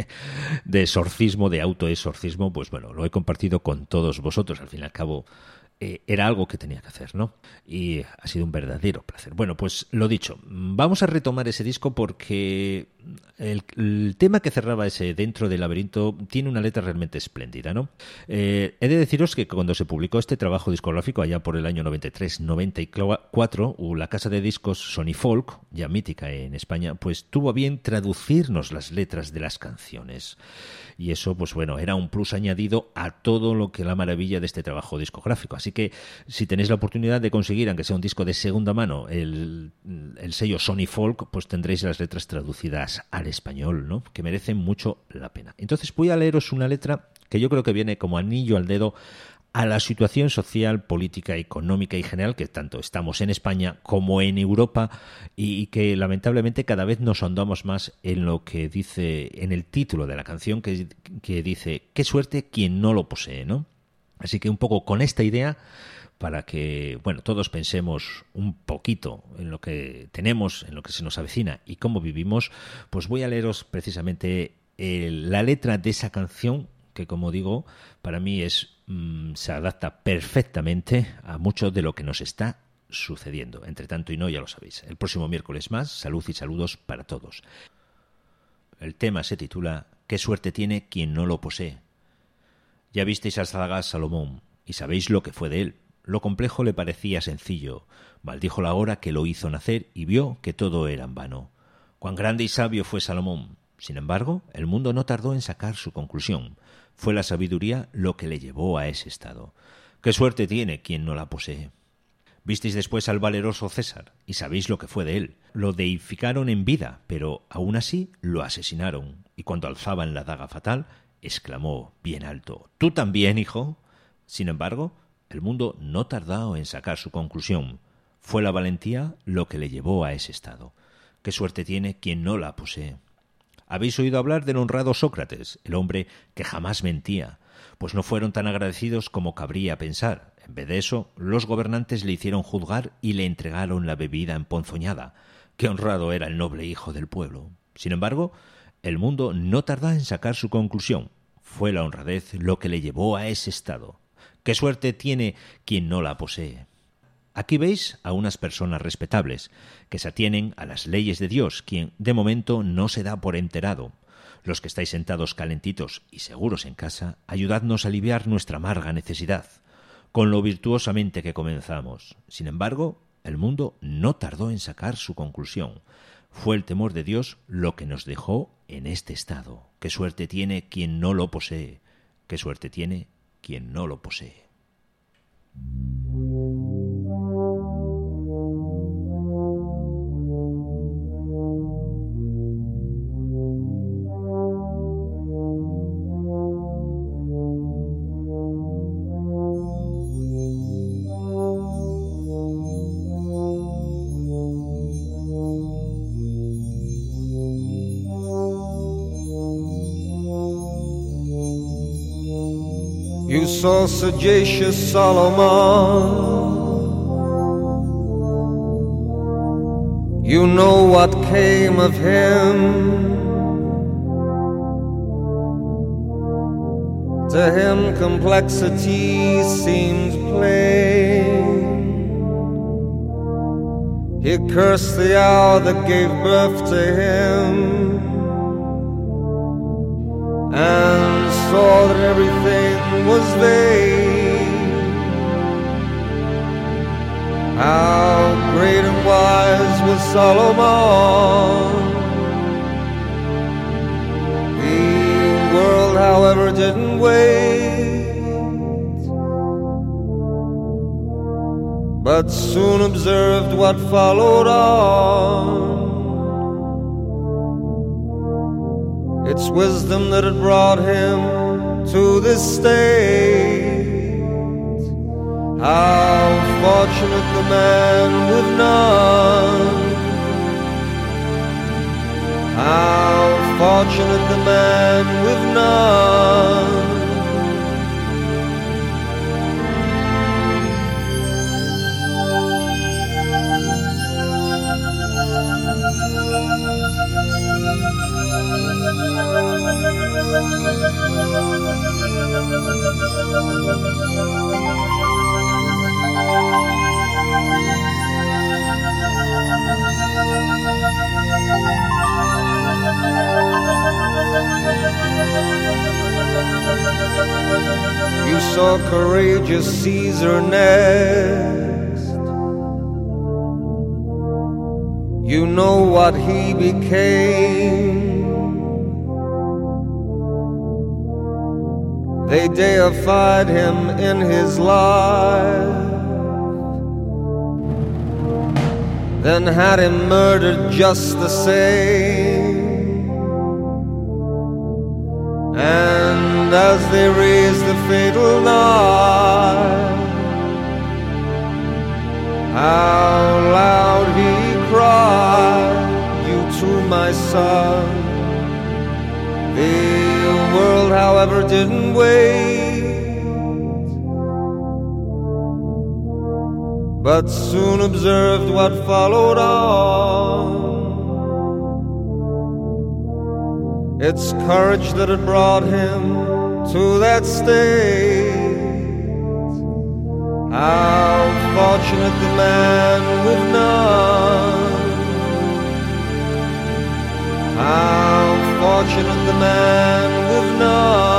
de exorcismo, de autoexorcismo, pues bueno, lo he compartido con todos vosotros. Al fin y al cabo eh, era algo que tenía que hacer, ¿no? Y ha sido un verdadero placer. Bueno, pues lo dicho, vamos a retomar ese disco porque el, el tema que cerraba ese Dentro del Laberinto tiene una letra realmente espléndida, ¿no? Eh, he de deciros que cuando se publicó este trabajo discográfico allá por el año noventa y tres noventa y cuatro, la casa de discos Sony Folk, ya mítica en España, pues tuvo a bien traducirnos las letras de las canciones. Y eso, pues bueno, era un plus añadido a todo lo que la maravilla de este trabajo discográfico. Así que si tenéis la oportunidad de conseguir, aunque sea un disco de segunda mano, el, el sello Sony Folk, pues tendréis las letras traducidas al español, ¿no? Que merecen mucho la pena. Entonces voy a leeros una letra que yo creo que viene como anillo al dedo a la situación social, política, económica y general que tanto estamos en España como en Europa, y que lamentablemente cada vez nos ahondamos más en lo que dice en el título de la canción, que, que dice qué suerte quien no lo posee, ¿no? Así que un poco con esta idea, para que, bueno, todos pensemos un poquito en lo que tenemos, en lo que se nos avecina y cómo vivimos, pues voy a leeros precisamente el, la letra de esa canción que, como digo, para mí es mmm, se adapta perfectamente a mucho de lo que nos está sucediendo. Entre tanto y no, ya lo sabéis. El próximo miércoles más, salud y saludos para todos. El tema se titula ¿Qué suerte tiene quien no lo posee? Ya visteis al sagaz Salomón y sabéis lo que fue de él. Lo complejo le parecía sencillo. Maldijo la hora que lo hizo nacer y vio que todo era en vano. Cuán grande y sabio fue Salomón. Sin embargo, el mundo no tardó en sacar su conclusión. Fue la sabiduría lo que le llevó a ese estado. ¡Qué suerte tiene quien no la posee! Visteis después al valeroso César, y sabéis lo que fue de él. Lo deificaron en vida, pero aún así lo asesinaron, y cuando alzaban la daga fatal, exclamó bien alto: «¿Tú también, hijo?». Sin embargo, el mundo no tardó en sacar su conclusión. Fue la valentía lo que le llevó a ese estado. ¡Qué suerte tiene quien no la posee! Habéis oído hablar del honrado Sócrates, el hombre que jamás mentía, pues no fueron tan agradecidos como cabría pensar. En vez de eso, los gobernantes le hicieron juzgar y le entregaron la bebida emponzoñada. ¡Qué honrado era el noble hijo del pueblo! Sin embargo, el mundo no tardó en sacar su conclusión. Fue la honradez lo que le llevó a ese estado. ¡Qué suerte tiene quien no la posee! Aquí veis a unas personas respetables, que se atienen a las leyes de Dios, quien de momento no se da por enterado. Los que estáis sentados calentitos y seguros en casa, ayudadnos a aliviar nuestra amarga necesidad, con lo virtuosamente que comenzamos. Sin embargo, el mundo no tardó en sacar su conclusión. Fue el temor de Dios lo que nos dejó en este estado. ¡Qué suerte tiene quien no lo posee! ¡Qué suerte tiene quien no lo posee! You saw sagacious Solomon. You know what came of him. To him complexity seemed plain. He cursed the hour that gave birth to him, and saw that everything was vain. How great and wise was Solomon. The world, however, didn't wait, but soon observed what followed on. It's wisdom that had brought him to this state. How fortunate the man with none. How fortunate the man with none. You saw courageous Caesar next. You know what he became. They deified him in his life, then had him murdered just the same. And as they raised the fatal knife, how loud he cried, "You too, my son." The world, however, didn't wait, but soon observed what followed on. It's courage that had brought him to that state. How fortunate the man with none. How fortunate the man with none.